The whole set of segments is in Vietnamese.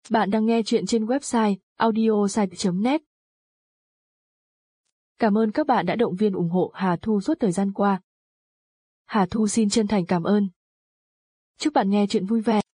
Bạn đang nghe chuyện trên website audiosite.net. Cảm ơn các bạn đã động viên ủng hộ Hà Thu suốt thời gian qua. Hà Thu xin chân thành cảm ơn. Chúc bạn nghe chuyện vui vẻ.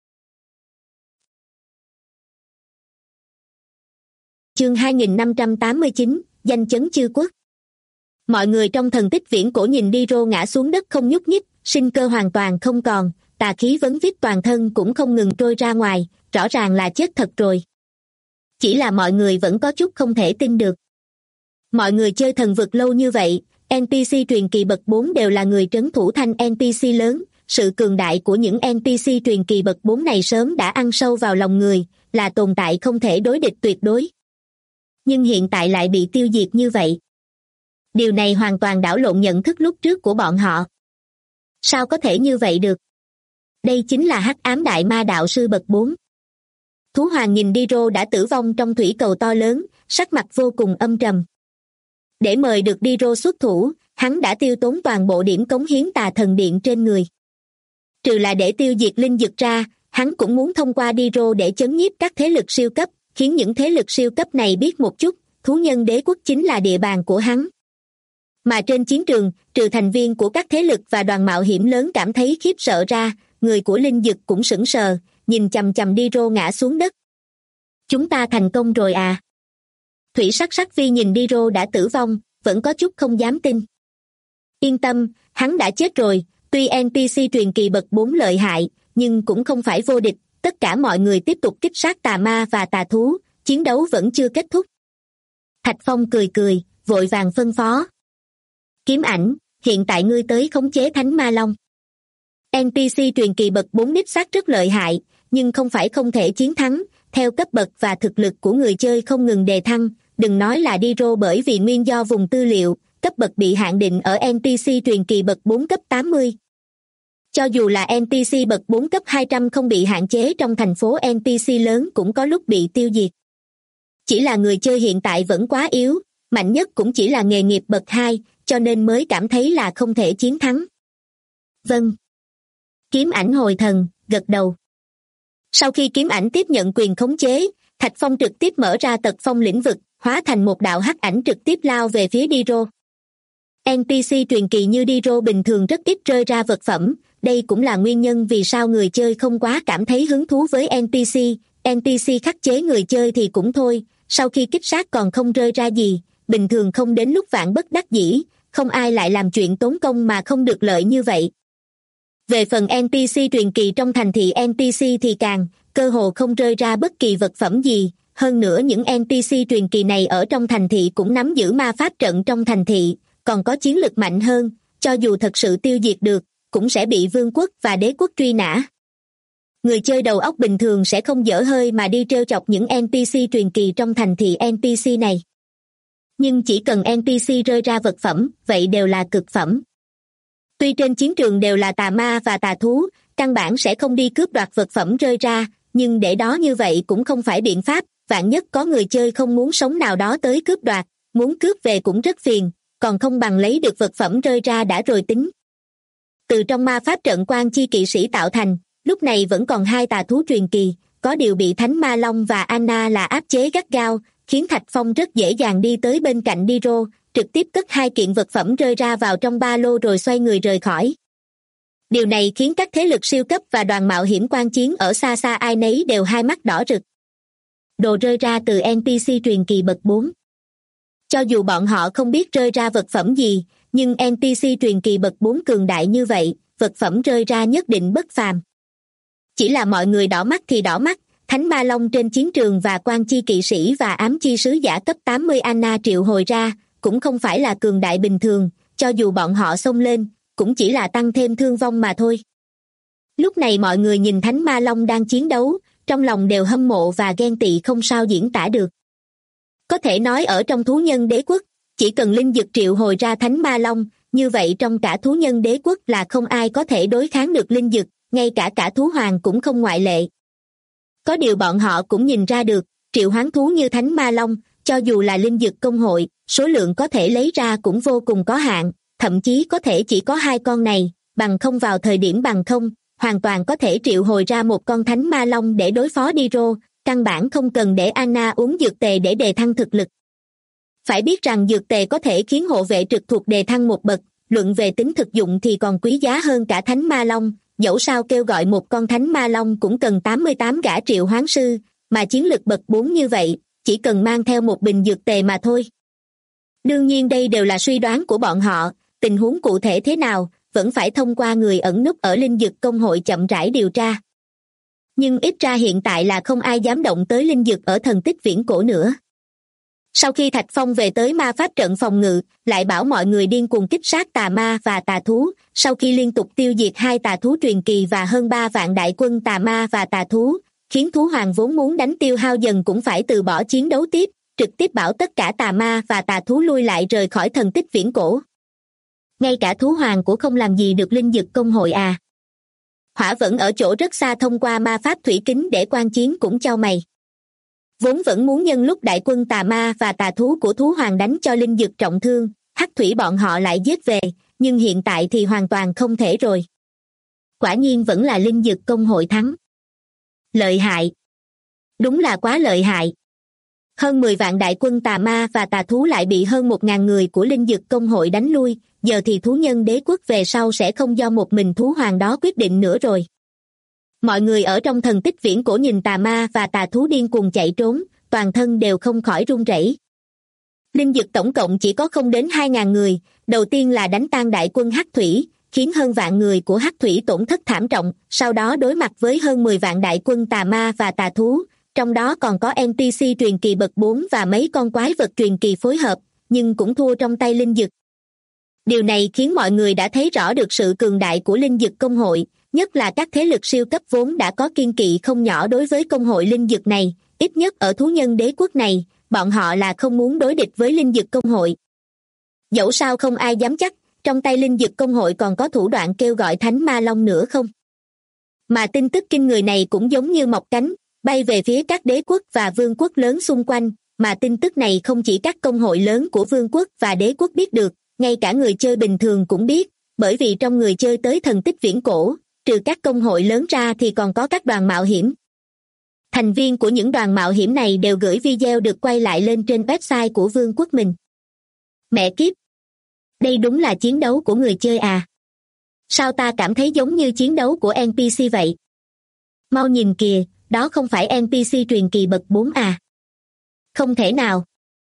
Chương 2589, danh chấn chư quốc. Mọi người trong thần tích viễn cổ nhìn Đi-rô ngã xuống đất không nhúc nhích, sinh cơ hoàn toàn không còn, tà khí vấn vít toàn thân cũng không ngừng trôi ra ngoài, rõ ràng là chết thật rồi. Chỉ là mọi người vẫn có chút không thể tin được. Mọi người chơi thần vực lâu như vậy, NPC truyền kỳ bậc 4 đều là người trấn thủ thanh NPC lớn, sự cường đại của những NPC truyền kỳ bậc 4 này sớm đã ăn sâu vào lòng người, là tồn tại không thể đối địch tuyệt đối. Nhưng hiện tại lại bị tiêu diệt như vậy. Điều này hoàn toàn đảo lộn nhận thức lúc trước của bọn họ. Sao có thể như vậy được? Đây chính là hắc ám đại ma đạo sư bậc 4. Thú hoàng nhìn Đi-rô đã tử vong trong thủy cầu to lớn, sắc mặt vô cùng âm trầm. Để mời được Đi-rô xuất thủ, hắn đã tiêu tốn toàn bộ điểm cống hiến tà thần điện trên người. Trừ là để tiêu diệt linh dực ra, hắn cũng muốn thông qua Đi-rô để chấn nhiếp các thế lực siêu cấp, khiến những thế lực siêu cấp này biết một chút, thú nhân đế quốc chính là địa bàn của hắn. Mà trên chiến trường, trừ thành viên của các thế lực và đoàn mạo hiểm lớn cảm thấy khiếp sợ ra, người của linh dực cũng sững sờ, nhìn chằm chằm Đi-rô ngã xuống đất. Chúng ta thành công rồi à? Thủy sắc sắc vi nhìn Đi-rô đã tử vong, vẫn có chút không dám tin. Yên tâm, hắn đã chết rồi, tuy NPC truyền kỳ bậc 4 lợi hại, nhưng cũng không phải vô địch, tất cả mọi người tiếp tục kích sát tà ma và tà thú, chiến đấu vẫn chưa kết thúc. Thạch Phong cười cười, vội vàng phân phó. Kiếm Ảnh, hiện tại ngươi tới khống chế Thánh Ma Long. NPC truyền kỳ bậc 4 đích xác rất lợi hại, nhưng không phải không thể chiến thắng, theo cấp bậc và thực lực của người chơi không ngừng đề thăng, đừng nói là Đi-rô bởi vì nguyên do vùng tư liệu, cấp bậc bị hạn định ở NPC truyền kỳ bậc 4 cấp 80. Cho dù là NPC bậc 4 cấp 200 không bị hạn chế trong thành phố NPC lớn cũng có lúc bị tiêu diệt. Chỉ là người chơi hiện tại vẫn quá yếu, mạnh nhất cũng chỉ là nghề nghiệp bậc 2, cho nên mới cảm thấy là không thể chiến thắng. Vâng. Kiếm Ảnh hồi thần, gật đầu. Sau khi Kiếm Ảnh tiếp nhận quyền khống chế, Thạch Phong trực tiếp mở ra tật phong lĩnh vực, hóa thành một đạo hắc ảnh trực tiếp lao về phía Đi-rô. NPC truyền kỳ như Đi-rô bình thường rất ít rơi ra vật phẩm, đây cũng là nguyên nhân vì sao người chơi không quá cảm thấy hứng thú với NPC. NPC khắc chế người chơi thì cũng thôi, sau khi kích sát còn không rơi ra gì, bình thường không đến lúc vạn bất đắc dĩ, không ai lại làm chuyện tốn công mà không được lợi như vậy. Về phần NPC truyền kỳ trong thành thị NPC thì càng, cơ hồ không rơi ra bất kỳ vật phẩm gì, hơn nữa những NPC truyền kỳ này ở trong thành thị cũng nắm giữ ma pháp trận trong thành thị, còn có chiến lực mạnh hơn, cho dù thật sự tiêu diệt được, cũng sẽ bị vương quốc và đế quốc truy nã. Người chơi đầu óc bình thường sẽ không dở hơi mà đi trêu chọc những NPC truyền kỳ trong thành thị NPC này. Nhưng chỉ cần NPC rơi ra vật phẩm, vậy đều là cực phẩm. Tuy trên chiến trường đều là tà ma và tà thú, căn bản sẽ không đi cướp đoạt vật phẩm rơi ra, nhưng để đó như vậy cũng không phải biện pháp, vạn nhất có người chơi không muốn sống nào đó tới cướp đoạt, muốn cướp về cũng rất phiền, còn không bằng lấy được vật phẩm rơi ra đã rồi tính. Từ trong ma pháp trận Quan Chi kỵ sĩ tạo thành, lúc này vẫn còn 2 tà thú truyền kỳ, có điều bị Thánh Ma Long và Anna là áp chế gắt gao, khiến Thạch Phong rất dễ dàng đi tới bên cạnh Đi-rô, trực tiếp cất 2 kiện vật phẩm rơi ra vào trong ba lô rồi xoay người rời khỏi. Điều này khiến các thế lực siêu cấp và đoàn mạo hiểm quan chiến ở xa xa ai nấy đều hai mắt đỏ rực. Đồ rơi ra từ NPC truyền kỳ bậc 4. Cho dù bọn họ không biết rơi ra vật phẩm gì, nhưng NPC truyền kỳ bậc 4 cường đại như vậy, vật phẩm rơi ra nhất định bất phàm. Chỉ là mọi người đỏ mắt thì đỏ mắt, Thánh Ma Long trên chiến trường và Quan Chi kỵ sĩ và ám chi sứ giả cấp 80 Anna triệu hồi ra, cũng không phải là cường đại bình thường, cho dù bọn họ xông lên, cũng chỉ là tăng thêm thương vong mà thôi. Lúc này mọi người nhìn Thánh Ma Long đang chiến đấu, trong lòng đều hâm mộ và ghen tị không sao diễn tả được. Có thể nói ở trong thú nhân đế quốc, chỉ cần linh dực triệu hồi ra Thánh Ma Long, như vậy trong cả thú nhân đế quốc là không ai có thể đối kháng được linh dực, ngay cả thú hoàng cũng không ngoại lệ. Có điều bọn họ cũng nhìn ra được, triệu hoán thú như Thánh Ma Long, cho dù là linh dực công hội, số lượng có thể lấy ra cũng vô cùng có hạn, thậm chí có thể chỉ có 2 con này, bằng không vào thời điểm bằng không, hoàn toàn có thể triệu hồi ra một con Thánh Ma Long để đối phó Đi-rô, căn bản không cần để Anna uống dược tề để đề thăng thực lực. Phải biết rằng dược tề có thể khiến hộ vệ trực thuộc đề thăng một bậc, luận về tính thực dụng thì còn quý giá hơn cả thánh ma long, dẫu sao kêu gọi một con thánh ma long cũng cần 88 gã triệu hoán sư, mà chiến lực bậc 4 như vậy, chỉ cần mang theo một bình dược tề mà thôi. Đương nhiên đây đều là suy đoán của bọn họ, tình huống cụ thể thế nào, vẫn phải thông qua người ẩn núp ở linh dược công hội chậm rãi điều tra. Nhưng ít ra hiện tại là không ai dám động tới linh dược ở thần tích viễn cổ nữa. Sau khi Thạch Phong về tới ma pháp trận phòng ngự, lại bảo mọi người điên cuồng kích sát tà ma và tà thú, sau khi liên tục tiêu diệt 2 tà thú truyền kỳ và hơn 3 vạn đại quân tà ma và tà thú, khiến thú hoàng vốn muốn đánh tiêu hao dần cũng phải từ bỏ chiến đấu tiếp, trực tiếp bảo tất cả tà ma và tà thú lui lại rời khỏi thần tích viễn cổ. Ngay cả thú hoàng cũng không làm gì được linh dực công hội à. Hỏa vẫn ở chỗ rất xa thông qua ma pháp thủy kính để quan chiến cũng chau mày. Vốn vẫn muốn nhân lúc đại quân tà ma và tà thú của thú hoàng đánh cho linh dực trọng thương, hắc thủy bọn họ lại giết về, nhưng hiện tại thì hoàn toàn không thể rồi. Quả nhiên vẫn là linh dực công hội thắng. Lợi hại. Đúng là quá lợi hại. Hơn 10 vạn đại quân tà ma và tà thú lại bị hơn 1.000 người của linh dực công hội đánh lui, giờ thì thú nhân đế quốc về sau sẽ không do một mình thú hoàng đó quyết định nữa rồi. Mọi người ở trong thần tích viễn cổ nhìn tà ma và tà thú điên cuồng chạy trốn, toàn thân đều không khỏi run rẩy. Linh dực tổng cộng chỉ có không đến 2.000 người, đầu tiên là đánh tan đại quân hắc thủy, khiến hơn vạn người của hắc thủy tổn thất thảm trọng, sau đó đối mặt với hơn 10 vạn đại quân tà ma và tà thú, trong đó còn có NPC truyền kỳ bậc 4 và mấy con quái vật truyền kỳ phối hợp, nhưng cũng thua trong tay linh dực. Điều này khiến mọi người đã thấy rõ được sự cường đại của linh dực công hội, nhất là các thế lực siêu cấp vốn đã có kiên kỵ không nhỏ đối với công hội linh dực này, ít nhất ở thú nhân đế quốc này, bọn họ là không muốn đối địch với linh dực công hội. Dẫu sao không ai dám chắc, trong tay linh dực công hội còn có thủ đoạn kêu gọi thánh ma long nữa không. Mà tin tức kinh người này cũng giống như mọc cánh, bay về phía các đế quốc và vương quốc lớn xung quanh, mà tin tức này không chỉ các công hội lớn của vương quốc và đế quốc biết được, ngay cả người chơi bình thường cũng biết, bởi vì trong người chơi tới thần tích viễn cổ, trừ các công hội lớn ra thì còn có các đoàn mạo hiểm. Thành viên của những đoàn mạo hiểm này đều gửi video được quay lại lên trên website của vương quốc mình. Mẹ kiếp! Đây đúng là chiến đấu của người chơi à? Sao ta cảm thấy giống như chiến đấu của NPC vậy? Mau nhìn kìa, đó không phải NPC truyền kỳ bậc 4 à? Không thể nào.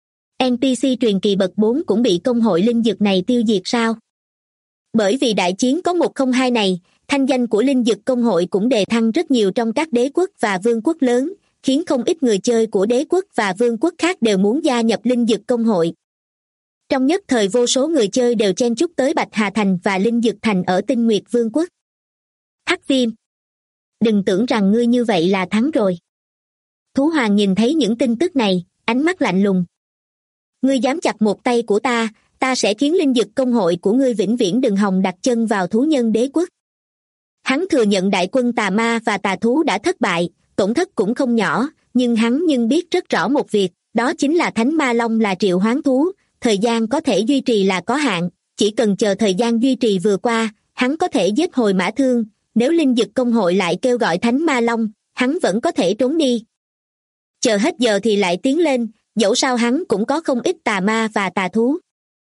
NPC truyền kỳ bậc 4 cũng bị công hội linh dực này tiêu diệt sao? Bởi vì đại chiến có 102 này, thanh danh của linh dực công hội cũng đề thăng rất nhiều trong các đế quốc và vương quốc lớn, khiến không ít người chơi của đế quốc và vương quốc khác đều muốn gia nhập linh dực công hội. Trong nhất thời vô số người chơi đều chen chúc tới Bạch Hà Thành và Linh Dực Thành ở Tinh Nguyệt Vương quốc. Hắc Viêm, đừng tưởng rằng ngươi như vậy là thắng rồi. Thú Hoàng nhìn thấy những tin tức này, ánh mắt lạnh lùng. Ngươi dám chặt một tay của ta sẽ khiến Linh Dực công hội của ngươi vĩnh viễn đừng hòng đặt chân vào thú nhân đế quốc. Hắn thừa nhận đại quân tà ma và tà thú đã thất bại, tổn thất cũng không nhỏ, nhưng hắn biết rất rõ một việc, đó chính là Thánh Ma Long là triệu hoán thú, thời gian có thể duy trì là có hạn, chỉ cần chờ thời gian duy trì vừa qua, hắn có thể giết hồi mã thương, nếu Linh Dực công hội lại kêu gọi Thánh Ma Long, hắn vẫn có thể trốn đi. Chờ hết giờ thì lại tiến lên, dẫu sao hắn cũng có không ít tà ma và tà thú.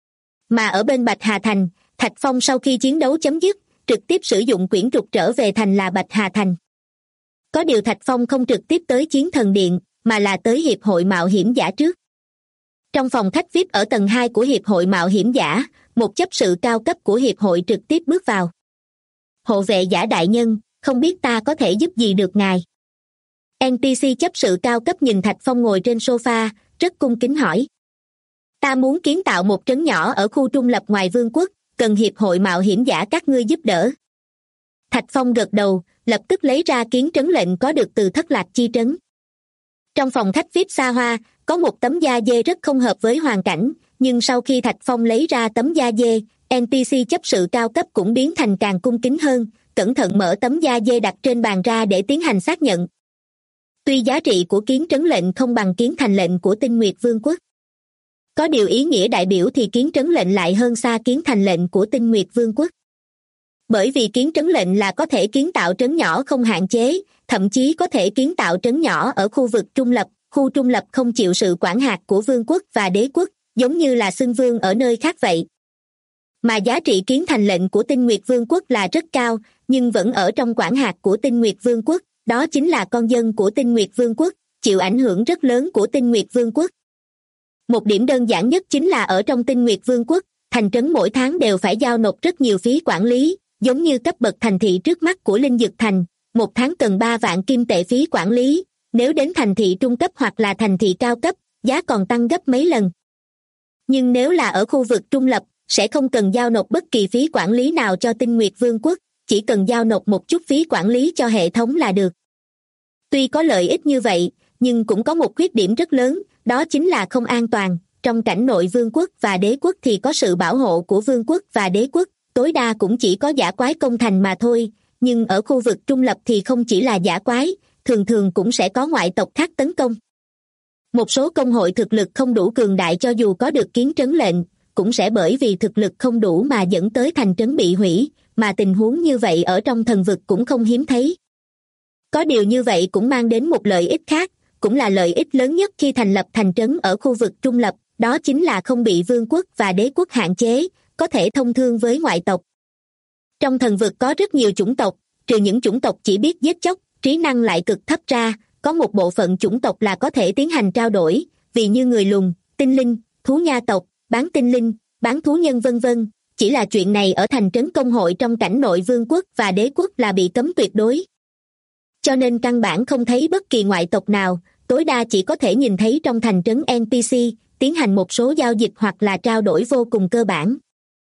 Mà ở bên Bạch Hà Thành, Thạch Phong sau khi chiến đấu chấm dứt, trực tiếp sử dụng quyển trục trở về thành là Bạch Hà Thành. Có điều Thạch Phong không trực tiếp tới Chiến Thần Điện, mà là tới Hiệp hội Mạo hiểm giả trước. Trong phòng khách VIP ở tầng 2 của Hiệp hội Mạo hiểm giả, một chấp sự cao cấp của Hiệp hội trực tiếp bước vào. Hộ vệ giả đại nhân, không biết ta có thể giúp gì được ngài? NPC chấp sự cao cấp nhìn Thạch Phong ngồi trên sofa, rất cung kính hỏi. Ta muốn kiến tạo một trấn nhỏ ở khu trung lập ngoài vương quốc, cần Hiệp hội Mạo hiểm giả các ngươi giúp đỡ. Thạch Phong gật đầu, lập tức lấy ra kiến trấn lệnh có được từ Thất Lạc chi trấn. Trong phòng khách VIP xa hoa, có một tấm da dê rất không hợp với hoàn cảnh, nhưng sau khi Thạch Phong lấy ra tấm da dê, NPC chấp sự cao cấp cũng biến thành càng cung kính hơn, cẩn thận mở tấm da dê đặt trên bàn ra để tiến hành xác nhận. Tuy giá trị của kiến trấn lệnh không bằng kiến thành lệnh của Tinh Nguyệt Vương quốc, có điều ý nghĩa đại biểu thì kiến trấn lệnh lại hơn xa kiến thành lệnh của Tinh Nguyệt Vương quốc. bởi vì kiến trấn lệnh là có thể kiến tạo trấn nhỏ không hạn chế, thậm chí có thể kiến tạo trấn nhỏ ở khu vực trung lập, khu trung lập không chịu sự quản hạt của vương quốc và đế quốc, giống như là xưng vương ở nơi khác vậy. Mà giá trị kiến thành lệnh của Tinh Nguyệt Vương quốc là rất cao, nhưng vẫn ở trong quản hạt của Tinh Nguyệt Vương quốc, đó chính là con dân của Tinh Nguyệt Vương quốc, chịu ảnh hưởng rất lớn của Tinh Nguyệt Vương quốc. Một điểm đơn giản nhất chính là ở trong Tinh Nguyệt Vương quốc, thành trấn mỗi tháng đều phải giao nộp rất nhiều phí quản lý, giống như cấp bậc thành thị trước mắt của Linh Dực Thành, một tháng cần 3 vạn kim tệ phí quản lý, nếu đến thành thị trung cấp hoặc là thành thị cao cấp, giá còn tăng gấp mấy lần. Nhưng nếu là ở khu vực trung lập, sẽ không cần giao nộp bất kỳ phí quản lý nào cho Tinh Nguyệt Vương quốc, chỉ cần giao nộp một chút phí quản lý cho hệ thống là được. Tuy có lợi ích như vậy, nhưng cũng có một khuyết điểm rất lớn, đó chính là không an toàn. Trong cảnh nội vương quốc và đế quốc thì có sự bảo hộ của vương quốc và đế quốc, tối đa cũng chỉ có dã quái công thành mà thôi, nhưng ở khu vực trung lập thì không chỉ là dã quái, thường thường cũng sẽ có ngoại tộc khác tấn công. Một số công hội thực lực không đủ cường đại cho dù có được kiến trấn lệnh, cũng sẽ bởi vì thực lực không đủ mà dẫn tới thành trấn bị hủy, mà tình huống như vậy ở trong thần vực cũng không hiếm thấy. Có điều như vậy cũng mang đến một lợi ích khác, cũng là lợi ích lớn nhất khi thành lập thành trấn ở khu vực trung lập, đó chính là không bị vương quốc và đế quốc hạn chế, có thể thông thương với ngoại tộc. Trong thần vực có rất nhiều chủng tộc, trừ những chủng tộc chỉ biết giết chóc, trí năng lại cực thấp ra, có một bộ phận chủng tộc là có thể tiến hành trao đổi, vì như người lùn, tinh linh, thú nha tộc, bán tinh linh, bán thú nhân vân vân. Chỉ là chuyện này ở thành trấn công hội trong cảnh nội vương quốc và đế quốc là bị cấm tuyệt đối. Cho nên căn bản không thấy bất kỳ ngoại tộc nào, tối đa chỉ có thể nhìn thấy trong thành trấn NPC, tiến hành một số giao dịch hoặc là trao đổi vô cùng cơ bản.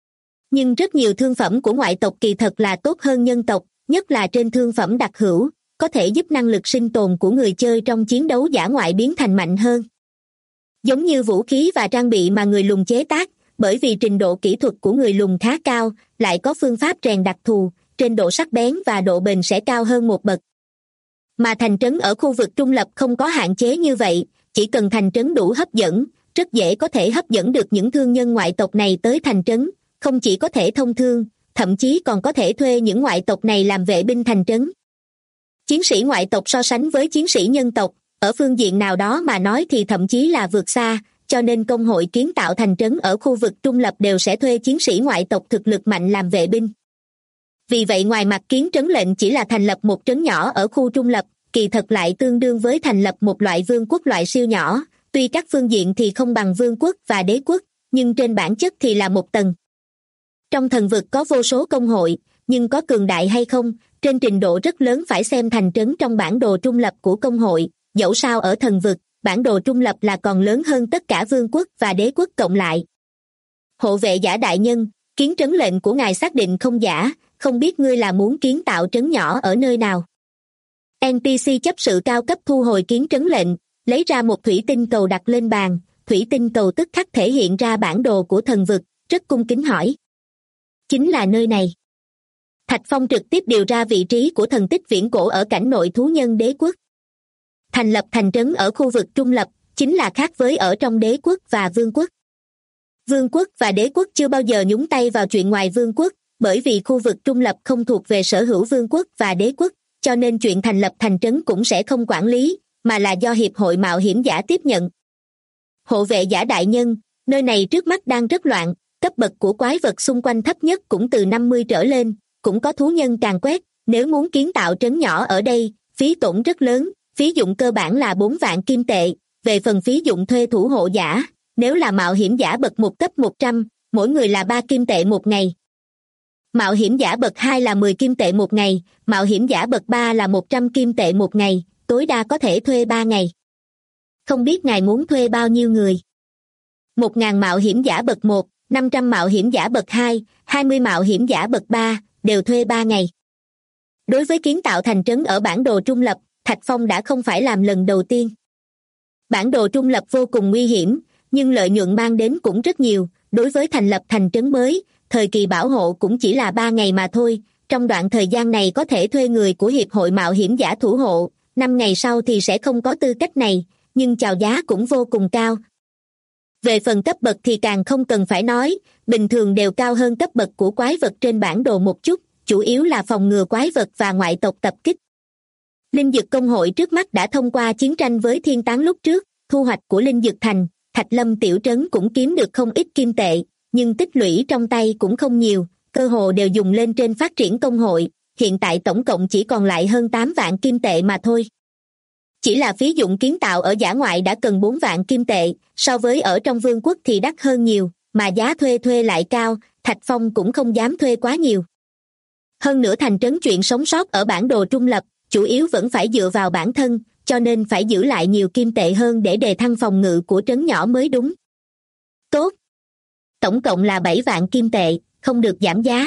Nhưng rất nhiều thương phẩm của ngoại tộc kỳ thật là tốt hơn nhân tộc, nhất là trên thương phẩm đặc hữu, có thể giúp năng lực sinh tồn của người chơi trong chiến đấu dã ngoại biến thành mạnh hơn. Giống như vũ khí và trang bị mà người lùn chế tác, bởi vì trình độ kỹ thuật của người lùn khá cao, lại có phương pháp rèn đặc thù, trên độ sắc bén và độ bền sẽ cao hơn một bậc. Mà thành trấn ở khu vực trung lập không có hạn chế như vậy, chỉ cần thành trấn đủ hấp dẫn, rất dễ có thể hấp dẫn được những thương nhân ngoại tộc này tới thành trấn, không chỉ có thể thông thương, thậm chí còn có thể thuê những ngoại tộc này làm vệ binh thành trấn. Chiến sĩ ngoại tộc so sánh với chiến sĩ nhân tộc, ở phương diện nào đó mà nói thì thậm chí là vượt xa, cho nên công hội kiến tạo thành trấn ở khu vực trung lập đều sẽ thuê chiến sĩ ngoại tộc thực lực mạnh làm vệ binh. Vì vậy ngoài mặt kiến trấn lệnh chỉ là thành lập một trấn nhỏ ở khu trung lập, kỳ thật lại tương đương với thành lập một loại vương quốc loại siêu nhỏ, tuy các phương diện thì không bằng vương quốc và đế quốc, nhưng trên bản chất thì là một tầng. Trong thần vực có vô số công hội, nhưng có cường đại hay không, trên trình độ rất lớn phải xem thành trấn trong bản đồ trung lập của công hội, dẫu sao ở thần vực, bản đồ trung lập là còn lớn hơn tất cả vương quốc và đế quốc cộng lại. Hộ vệ giả đại nhân, kiến trấn lệnh của ngài xác định không giả, không biết ngươi là muốn kiến tạo trấn nhỏ ở nơi nào. NPC chấp sự cao cấp thu hồi kiến trấn lệnh, lấy ra một thủy tinh cầu đặt lên bàn, thủy tinh cầu tức khắc thể hiện ra bản đồ của thần vực, rất cung kính hỏi. Chính là nơi này. Thạch Phong trực tiếp điều ra vị trí của thần tích viễn cổ ở cảnh nội thú nhân đế quốc. Thành lập thành trấn ở khu vực trung lập, chính là khác với ở trong đế quốc và vương quốc. Vương quốc và đế quốc chưa bao giờ nhúng tay vào chuyện ngoài vương quốc, bởi vì khu vực trung lập không thuộc về sở hữu vương quốc và đế quốc, cho nên chuyện thành lập thành trấn cũng sẽ không quản lý, mà là do Hiệp hội Mạo hiểm giả tiếp nhận. Hộ vệ giả đại nhân, nơi này trước mắt đang rất loạn, cấp bậc của quái vật xung quanh thấp nhất cũng từ 50 trở lên, cũng có thú nhân càn quét, nếu muốn kiến tạo trấn nhỏ ở đây, phí tổn rất lớn, phí dụng cơ bản là 4 vạn kim tệ, về phần phí dụng thuê thủ hộ giả, nếu là mạo hiểm giả bậc 1 cấp 100, mỗi người là 3 kim tệ một ngày. Mạo hiểm giả bậc 2 là 10 kim tệ một ngày, mạo hiểm giả bậc 3 là 100 kim tệ một ngày, tối đa có thể thuê 3 ngày. Không biết ngài muốn thuê bao nhiêu người? 1.000 mạo hiểm giả bậc 1, 500 mạo hiểm giả bậc 2, 20 mạo hiểm giả bậc 3, đều thuê 3 ngày. Đối với kiến tạo thành trấn ở bản đồ trung lập, Thạch Phong đã không phải làm lần đầu tiên. Bản đồ trung lập vô cùng nguy hiểm, nhưng lợi nhuận mang đến cũng rất nhiều. Đối với thành lập thành trấn mới, thời kỳ bảo hộ cũng chỉ là 3 ngày mà thôi. Trong đoạn thời gian này có thể thuê người của Hiệp hội Mạo hiểm giả thủ hộ, 5 ngày sau thì sẽ không có tư cách này, nhưng chào giá cũng vô cùng cao. Về phần cấp bậc thì càng không cần phải nói, bình thường đều cao hơn cấp bậc của quái vật trên bản đồ một chút, chủ yếu là phòng ngừa quái vật và ngoại tộc tập kích. Linh Dực Công hội trước mắt đã thông qua chiến tranh với thiên tán lúc trước, thu hoạch của Linh Dực Thành, Thạch Lâm tiểu trấn cũng kiếm được không ít kim tệ, nhưng tích lũy trong tay cũng không nhiều, cơ hồ đều dùng lên trên phát triển công hội, hiện tại tổng cộng chỉ còn lại hơn 8 vạn kim tệ mà thôi. Chỉ là phí dụng kiến tạo ở dã ngoại đã cần 4 vạn kim tệ, so với ở trong vương quốc thì đắt hơn nhiều, mà giá thuê lại cao, Thạch Phong cũng không dám thuê quá nhiều. Hơn nữa thành trấn chuyện sống sót ở bản đồ trung lập, chủ yếu vẫn phải dựa vào bản thân, cho nên phải giữ lại nhiều kim tệ hơn để đề thăng phòng ngự của trấn nhỏ mới đúng. Tốt. Tổng cộng là 7 vạn kim tệ, không được giảm giá.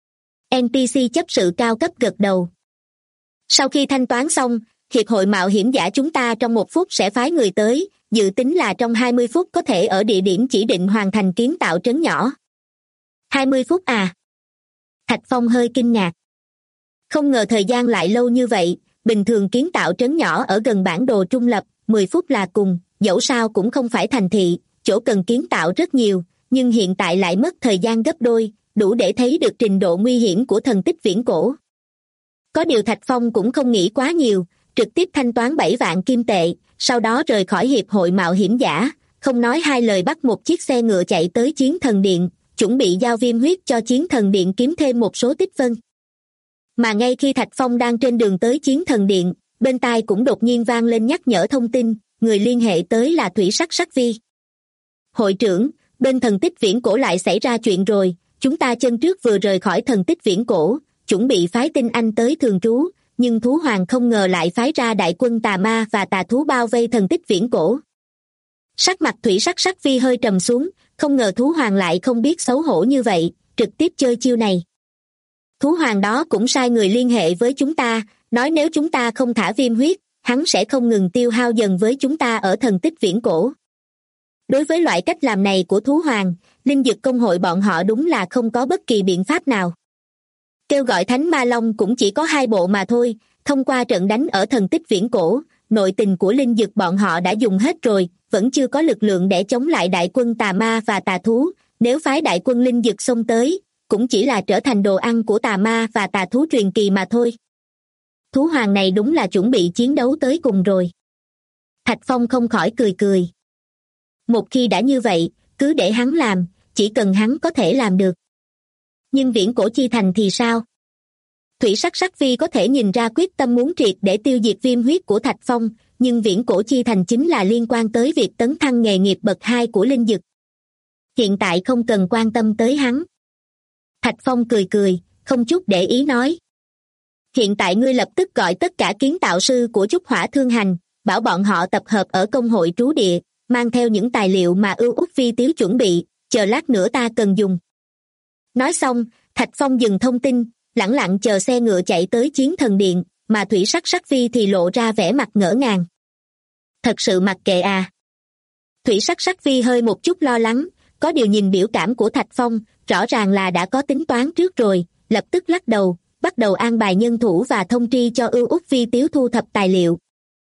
NPC chấp sự cao cấp gật đầu. Sau khi thanh toán xong, Hiệp hội Mạo hiểm giả chúng ta trong 1 phút sẽ phái người tới, dự tính là trong 20 phút có thể ở địa điểm chỉ định hoàn thành kiến tạo trấn nhỏ. 20 phút à? Thạch Phong hơi kinh ngạc. Không ngờ thời gian lại lâu như vậy, bình thường kiến tạo trấn nhỏ ở gần bản đồ trung lập, 10 phút là cùng, dẫu sao cũng không phải thành thị, chỗ cần kiến tạo rất nhiều, nhưng hiện tại lại mất thời gian gấp đôi, đủ để thấy được trình độ nguy hiểm của thần tích viễn cổ. Có điều Thạch Phong cũng không nghĩ quá nhiều, trực tiếp thanh toán 7 vạn kim tệ, sau đó rời khỏi Hiệp hội Mạo hiểm giả, không nói hai lời bắt một chiếc xe ngựa chạy tới Chiến Thần Điện, chuẩn bị giao viêm huyết cho Chiến Thần Điện kiếm thêm một số tích phân. Mà ngay khi Thạch Phong đang trên đường tới Chiến Thần Điện, bên tai cũng đột nhiên vang lên nhắc nhở thông tin, người liên hệ tới là Thủy Sắc Sắc Vi. Hội trưởng, bên thần tích viễn cổ lại xảy ra chuyện rồi, chúng ta chân trước vừa rời khỏi thần tích viễn cổ, chuẩn bị phái tinh anh tới thường trú, nhưng thú hoàng không ngờ lại phái ra đại quân tà ma và tà thú bao vây thần tích viễn cổ. Sắc mặt Thủy Sắc Sắc Vi hơi trầm xuống, không ngờ thú hoàng lại không biết xấu hổ như vậy, trực tiếp chơi chiêu này. Thú hoàng đó cũng sai người liên hệ với chúng ta, nói nếu chúng ta không thả viêm huyết, hắn sẽ không ngừng tiêu hao dần với chúng ta ở thần tích viễn cổ. Đối với loại cách làm này của thú hoàng, Linh Dực Công hội bọn họ đúng là không có bất kỳ biện pháp nào. Kêu gọi Thánh Ma Long cũng chỉ có 2 bộ mà thôi, thông qua trận đánh ở thần tích viễn cổ, nội tình của Linh Dực bọn họ đã dùng hết rồi, vẫn chưa có lực lượng để chống lại đại quân tà ma và tà thú, nếu phái đại quân Linh Dực xông tới, cũng chỉ là trở thành đồ ăn của tà ma và tà thú truyền kỳ mà thôi. Thú hoàng này đúng là chuẩn bị chiến đấu tới cùng rồi. Thạch Phong không khỏi cười cười. Một khi đã như vậy, cứ để hắn làm, chỉ cần hắn có thể làm được. Nhưng viễn cổ chi thành thì sao? Thủy Sắc Sắc Vi có thể nhìn ra quyết tâm muốn triệt để tiêu diệt viêm huyết của Thạch Phong, nhưng viễn cổ chi thành chính là liên quan tới việc tấn thăng nghề nghiệp bậc 2 của Linh Dực. Hiện tại không cần quan tâm tới hắn. Thạch Phong cười cười, không chút để ý nói. Hiện tại ngươi lập tức gọi tất cả kiến tạo sư của Trúc Hỏa Thương Hành, bảo bọn họ tập hợp ở công hội trú địa, mang theo những tài liệu mà Ưu Úc Vi Tiếu chuẩn bị, chờ lát nữa ta cần dùng. Nói xong, Thạch Phong dừng thông tin, lẳng lặng chờ xe ngựa chạy tới Chiến Thần Điện, mà Thủy Sắc Sắc Vi thì lộ ra vẻ mặt ngỡ ngàng. Thật sự mặc kệ à? Thủy Sắc Sắc Vi hơi một chút lo lắng, có điều nhìn biểu cảm của Thạch Phong, rõ ràng là đã có tính toán trước rồi, lập tức lắc đầu, bắt đầu an bài nhân thủ và thông tri cho Ưu Úc Vi Tiếu thu thập tài liệu.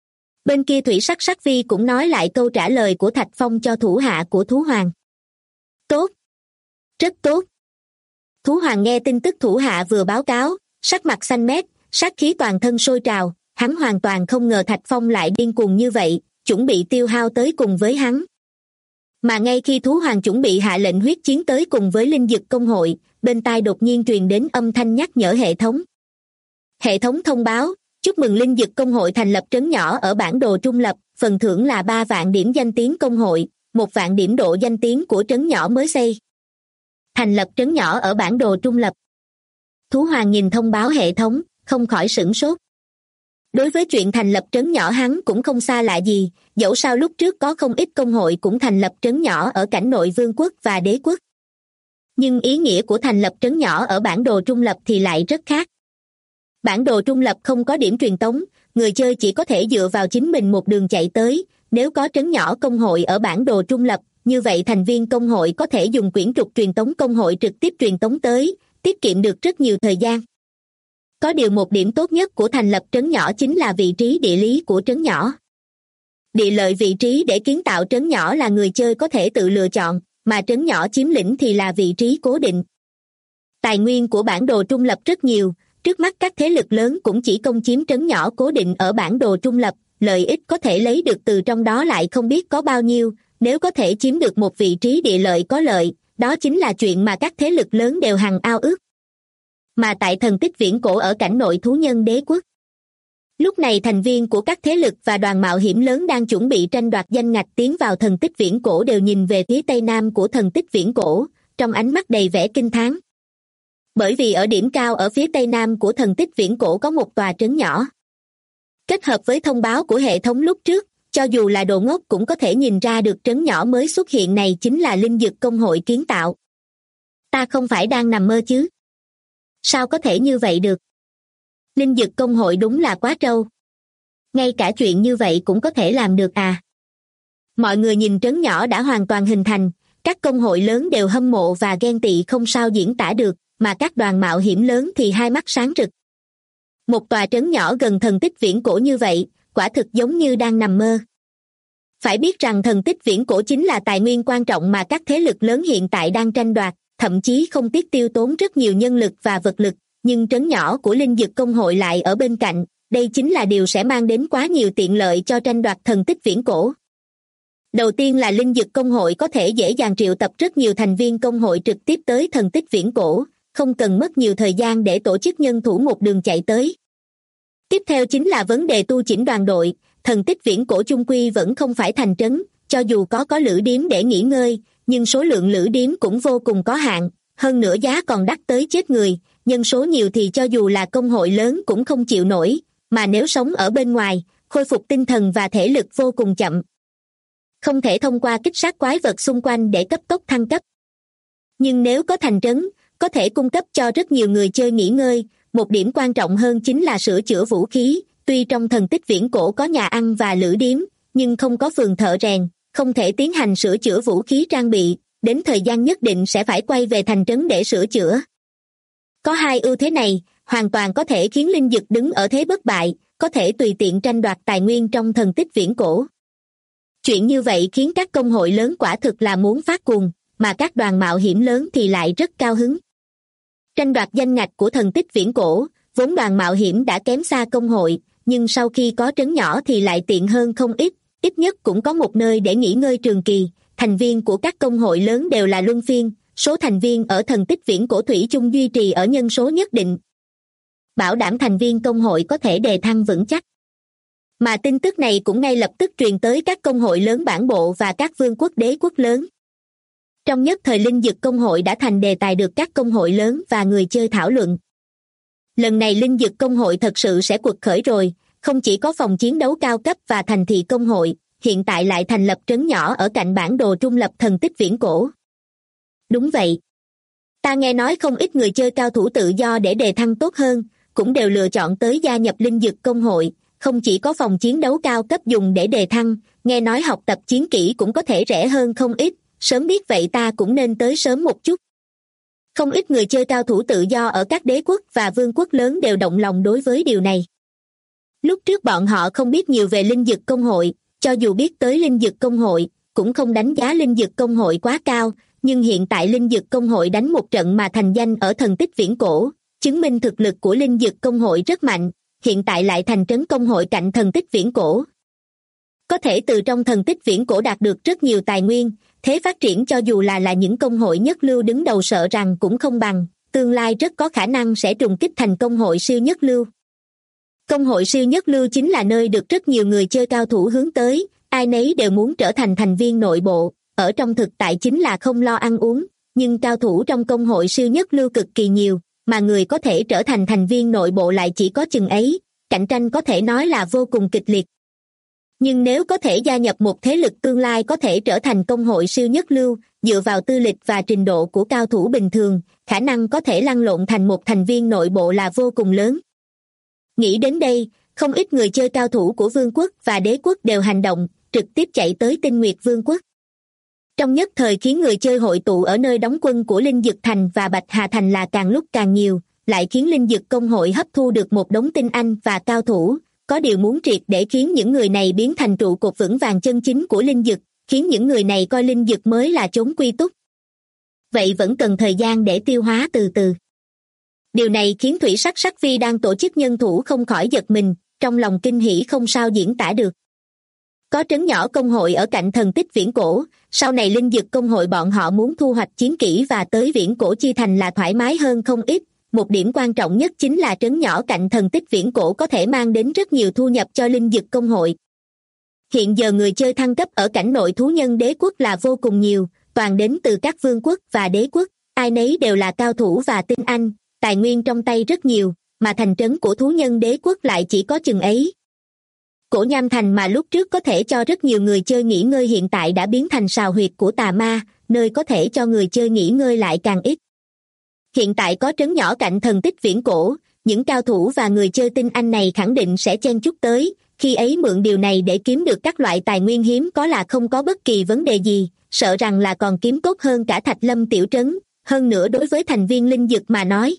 Bên kia Thủy Sắc Sắc Vi cũng nói lại câu trả lời của Thạch Phong cho thủ hạ của thú hoàng. Tốt. Rất tốt. Thú hoàng nghe tin tức thủ hạ vừa báo cáo, sắc mặt xanh mét, sát khí toàn thân sôi trào, hắn hoàn toàn không ngờ Thạch Phong lại điên cuồng như vậy, chuẩn bị tiêu hao tới cùng với hắn. Mà ngay khi thú hoàng chuẩn bị hạ lệnh huyết chiến tới cùng với Linh Dực Công hội, bên tai đột nhiên truyền đến âm thanh nhắc nhở hệ thống. Hệ thống thông báo, chúc mừng Linh Dực Công hội thành lập trấn nhỏ ở bản đồ trung lập, phần thưởng là 3 vạn điểm danh tiếng công hội, 1 vạn điểm độ danh tiếng của trấn nhỏ mới xây. Thành lập trấn nhỏ ở bản đồ trung lập. Thú hoàng nhìn thông báo hệ thống, không khỏi sửng sốt. Đối với chuyện thành lập trấn nhỏ hắn cũng không xa lạ gì, dẫu sao lúc trước có không ít công hội cũng thành lập trấn nhỏ ở cảnh nội vương quốc và đế quốc. Nhưng ý nghĩa của thành lập trấn nhỏ ở bản đồ trung lập thì lại rất khác. Bản đồ trung lập không có điểm truyền tống, người chơi chỉ có thể dựa vào chính mình một đường chạy tới, nếu có trấn nhỏ công hội ở bản đồ trung lập, như vậy thành viên công hội có thể dùng quyển trục truyền tống công hội trực tiếp truyền tống tới, tiết kiệm được rất nhiều thời gian. Có điều một điểm tốt nhất của thành lập trấn nhỏ chính là vị trí địa lý của trấn nhỏ. Địa lợi vị trí để kiến tạo trấn nhỏ là người chơi có thể tự lựa chọn, mà trấn nhỏ chiếm lĩnh thì là vị trí cố định. Tài nguyên của bản đồ trung lập rất nhiều, trước mắt các thế lực lớn cũng chỉ công chiếm trấn nhỏ cố định ở bản đồ trung lập, lợi ích có thể lấy được từ trong đó lại không biết có bao nhiêu, nếu có thể chiếm được một vị trí địa lợi có lợi, đó chính là chuyện mà các thế lực lớn đều hằng ao ước. Mà tại thần tích viễn cổ ở cảnh nội thú nhân đế quốc, lúc này thành viên của các thế lực và đoàn mạo hiểm lớn đang chuẩn bị tranh đoạt danh ngạch tiến vào thần tích viễn cổ đều nhìn về phía tây nam của thần tích viễn cổ, trong ánh mắt đầy vẻ kinh thán. Bởi vì ở điểm cao ở phía tây nam của thần tích viễn cổ có một tòa trấn nhỏ. Kết hợp với thông báo của hệ thống lúc trước, cho dù là đồ ngốc cũng có thể nhìn ra được trấn nhỏ mới xuất hiện này chính là linh dực công hội kiến tạo. Ta không phải đang nằm mơ chứ? Sao có thể như vậy được? Linh dực công hội đúng là quá trâu. Ngay cả chuyện như vậy cũng có thể làm được à? Mọi người nhìn trấn nhỏ đã hoàn toàn hình thành, các công hội lớn đều hâm mộ và ghen tị không sao diễn tả được, mà các đoàn mạo hiểm lớn thì hai mắt sáng rực. Một tòa trấn nhỏ gần thần tích viễn cổ như vậy, quả thực giống như đang nằm mơ. Phải biết rằng thần tích viễn cổ chính là tài nguyên quan trọng mà các thế lực lớn hiện tại đang tranh đoạt, thậm chí không tiếc tiêu tốn rất nhiều nhân lực và vật lực, nhưng trấn nhỏ của linh dực công hội lại ở bên cạnh, đây chính là điều sẽ mang đến quá nhiều tiện lợi cho tranh đoạt thần tích viễn cổ. Đầu tiên là linh dực công hội có thể dễ dàng triệu tập rất nhiều thành viên công hội trực tiếp tới thần tích viễn cổ, không cần mất nhiều thời gian để tổ chức nhân thủ một đường chạy tới. Tiếp theo chính là vấn đề tu chỉnh đoàn đội, thần tích viễn cổ chung quy vẫn không phải thành trấn, cho dù có lữ điếm để nghỉ ngơi, nhưng số lượng lữ điếm cũng vô cùng có hạn, hơn nữa giá còn đắt tới chết người, nhân số nhiều thì cho dù là công hội lớn cũng không chịu nổi, mà nếu sống ở bên ngoài, khôi phục tinh thần và thể lực vô cùng chậm. Không thể thông qua kích sát quái vật xung quanh để cấp tốc thăng cấp. Nhưng nếu có thành trấn, có thể cung cấp cho rất nhiều người chơi nghỉ ngơi, một điểm quan trọng hơn chính là sửa chữa vũ khí, tuy trong thần tích viễn cổ có nhà ăn và lữ điếm, nhưng không có phường thợ rèn, không thể tiến hành sửa chữa vũ khí trang bị, đến thời gian nhất định sẽ phải quay về thành trấn để sửa chữa. Có hai ưu thế này, hoàn toàn có thể khiến linh dực đứng ở thế bất bại, có thể tùy tiện tranh đoạt tài nguyên trong thần tích viễn cổ. Chuyện như vậy khiến các công hội lớn quả thực là muốn phát cuồng, mà các đoàn mạo hiểm lớn thì lại rất cao hứng. Tranh đoạt danh ngạch của thần tích viễn cổ, vốn đoàn mạo hiểm đã kém xa công hội, nhưng sau khi có trấn nhỏ thì lại tiện hơn không ít nhất cũng có một nơi để nghỉ ngơi trường kỳ, thành viên của các công hội lớn đều là luân phiên, số thành viên ở thần tích viễn cổ thủy chung duy trì ở nhân số nhất định. Bảo đảm thành viên công hội có thể đề thăng vững chắc. Mà tin tức này cũng ngay lập tức truyền tới các công hội lớn bản bộ và các vương quốc đế quốc lớn. Trong nhất thời linh dực công hội đã thành đề tài được các công hội lớn và người chơi thảo luận. Lần này linh dực công hội thật sự sẽ quật khởi rồi, không chỉ có phòng chiến đấu cao cấp và thành thị công hội, hiện tại lại thành lập trấn nhỏ ở cạnh bản đồ trung lập thần tích viễn cổ. Đúng vậy. Ta nghe nói không ít người chơi cao thủ tự do để đề thăng tốt hơn, cũng đều lựa chọn tới gia nhập linh dực công hội, không chỉ có phòng chiến đấu cao cấp dùng để đề thăng, nghe nói học tập chiến kỹ cũng có thể rẻ hơn không ít, sớm biết vậy ta cũng nên tới sớm một chút. Không ít người chơi cao thủ tự do ở các đế quốc và vương quốc lớn đều động lòng đối với điều này. Lúc trước bọn họ không biết nhiều về linh dực công hội, cho dù biết tới linh dực công hội, cũng không đánh giá linh dực công hội quá cao, nhưng hiện tại linh dực công hội đánh một trận mà thành danh ở thần tích viễn cổ, chứng minh thực lực của linh dực công hội rất mạnh, hiện tại lại thành trấn công hội cạnh thần tích viễn cổ. Có thể từ trong thần tích viễn cổ đạt được rất nhiều tài nguyên, thế phát triển cho dù là những công hội nhất lưu đứng đầu sợ rằng cũng không bằng, tương lai rất có khả năng sẽ trùng kích thành công hội siêu nhất lưu. Công hội siêu nhất lưu chính là nơi được rất nhiều người chơi cao thủ hướng tới, ai nấy đều muốn trở thành thành viên nội bộ, ở trong thực tại chính là không lo ăn uống, nhưng cao thủ trong công hội siêu nhất lưu cực kỳ nhiều, mà người có thể trở thành thành viên nội bộ lại chỉ có chừng ấy, cạnh tranh có thể nói là vô cùng kịch liệt. Nhưng nếu có thể gia nhập một thế lực tương lai có thể trở thành công hội siêu nhất lưu, dựa vào tư lịch và trình độ của cao thủ bình thường, khả năng có thể lăn lộn thành một thành viên nội bộ là vô cùng lớn. Nghĩ đến đây, không ít người chơi cao thủ của vương quốc và đế quốc đều hành động, trực tiếp chạy tới Tinh Nguyệt Vương quốc. Trong nhất thời khiến người chơi hội tụ ở nơi đóng quân của Linh Dực Thành và Bạch Hà Thành là càng lúc càng nhiều, lại khiến Linh Dực công hội hấp thu được một đống tinh anh và cao thủ, có điều muốn triệt để khiến những người này biến thành trụ cột vững vàng chân chính của Linh Dực, khiến những người này coi Linh Dực mới là chốn quy túc. Vậy vẫn cần thời gian để tiêu hóa từ từ. Điều này khiến Thủy Sắc Sắc Vi đang tổ chức nhân thủ không khỏi giật mình, trong lòng kinh hỉ không sao diễn tả được. Có trấn nhỏ công hội ở cạnh thần tích viễn cổ, sau này linh dực công hội bọn họ muốn thu hoạch chiến kỹ và tới viễn cổ chi thành là thoải mái hơn không ít. Một điểm quan trọng nhất chính là trấn nhỏ cạnh thần tích viễn cổ có thể mang đến rất nhiều thu nhập cho linh dực công hội. Hiện giờ người chơi thăng cấp ở cảnh nội thú nhân đế quốc là vô cùng nhiều, toàn đến từ các vương quốc và đế quốc, ai nấy đều là cao thủ và tinh anh, tài nguyên trong tay rất nhiều, mà thành trấn của thú nhân đế quốc lại chỉ có chừng ấy. Cổ Nham Thành mà lúc trước có thể cho rất nhiều người chơi nghỉ ngơi hiện tại đã biến thành sào huyệt của tà ma, nơi có thể cho người chơi nghỉ ngơi lại càng ít. Hiện tại có trấn nhỏ cạnh thần tích viễn cổ, những cao thủ và người chơi tinh anh này khẳng định sẽ chen chúc tới, khi ấy mượn điều này để kiếm được các loại tài nguyên hiếm có là không có bất kỳ vấn đề gì, sợ rằng là còn kiếm tốt hơn cả Thạch Lâm tiểu trấn, hơn nữa đối với thành viên linh dực mà nói.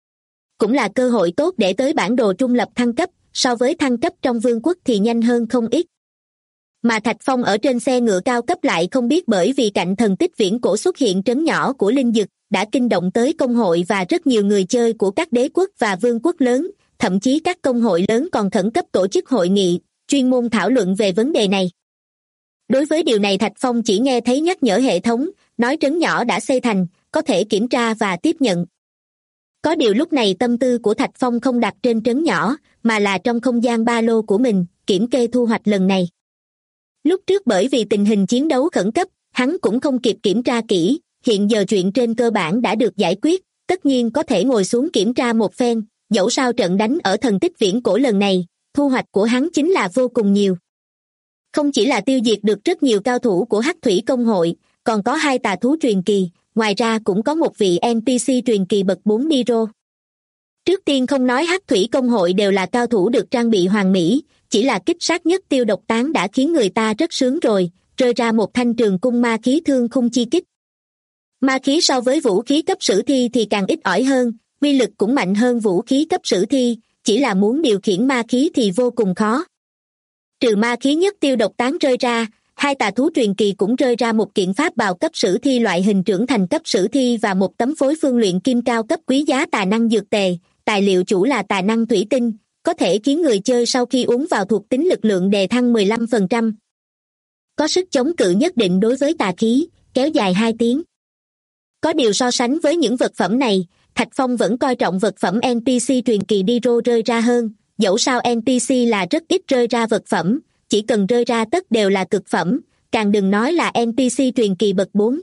Cũng là cơ hội tốt để tới bản đồ trung lập thăng cấp, so với thăng cấp trong vương quốc thì nhanh hơn không ít. Mà Thạch Phong ở trên xe ngựa cao cấp lại không biết bởi vì cạnh thần tích viễn cổ xuất hiện trấn nhỏ của linh dực, đã kinh động tới công hội và rất nhiều người chơi của các đế quốc và vương quốc lớn, thậm chí các công hội lớn còn khẩn cấp tổ chức hội nghị, chuyên môn thảo luận về vấn đề này. Đối với điều này Thạch Phong chỉ nghe thấy nhắc nhở hệ thống, nói trấn nhỏ đã xây thành, có thể kiểm tra và tiếp nhận. Có điều lúc này tâm tư của Thạch Phong không đặt trên trấn nhỏ, mà là trong không gian ba lô của mình, kiểm kê thu hoạch lần này. Lúc trước bởi vì tình hình chiến đấu khẩn cấp, hắn cũng không kịp kiểm tra kỹ, hiện giờ chuyện trên cơ bản đã được giải quyết, tất nhiên có thể ngồi xuống kiểm tra một phen, dẫu sao trận đánh ở thần tích viễn cổ lần này, thu hoạch của hắn chính là vô cùng nhiều. Không chỉ là tiêu diệt được rất nhiều cao thủ của Hắc Thủy công hội, còn có 2 tà thú truyền kỳ, ngoài ra cũng có một vị NPC truyền kỳ bậc 4 Niro. Trước tiên không nói Hắc Thủy công hội đều là cao thủ được trang bị hoàn mỹ, chỉ là kích sát nhất tiêu độc tán đã khiến người ta rất sướng rồi, rơi ra một thanh trường cung ma khí thương khung chi kích. Ma khí so với vũ khí cấp sử thi thì càng ít ỏi hơn, uy lực cũng mạnh hơn vũ khí cấp sử thi, chỉ là muốn điều khiển ma khí thì vô cùng khó. Trừ ma khí nhất tiêu độc tán rơi ra, 2 tà thú truyền kỳ cũng rơi ra một kiện pháp bào cấp sử thi loại hình trưởng thành cấp sử thi và một tấm phối phương luyện kim cao cấp quý giá tà năng dược tề, tài liệu chủ là tà năng thủy tinh, có thể khiến người chơi sau khi uống vào thuộc tính lực lượng đề thăng 15%. Có sức chống cự nhất định đối với tà khí, kéo dài 2 tiếng. Có điều so sánh với những vật phẩm này, Thạch Phong vẫn coi trọng vật phẩm NPC truyền kỳ Niro rơi ra hơn, dẫu sao NPC là rất ít rơi ra vật phẩm, chỉ cần rơi ra tất đều là cực phẩm, càng đừng nói là NPC truyền kỳ bậc 4.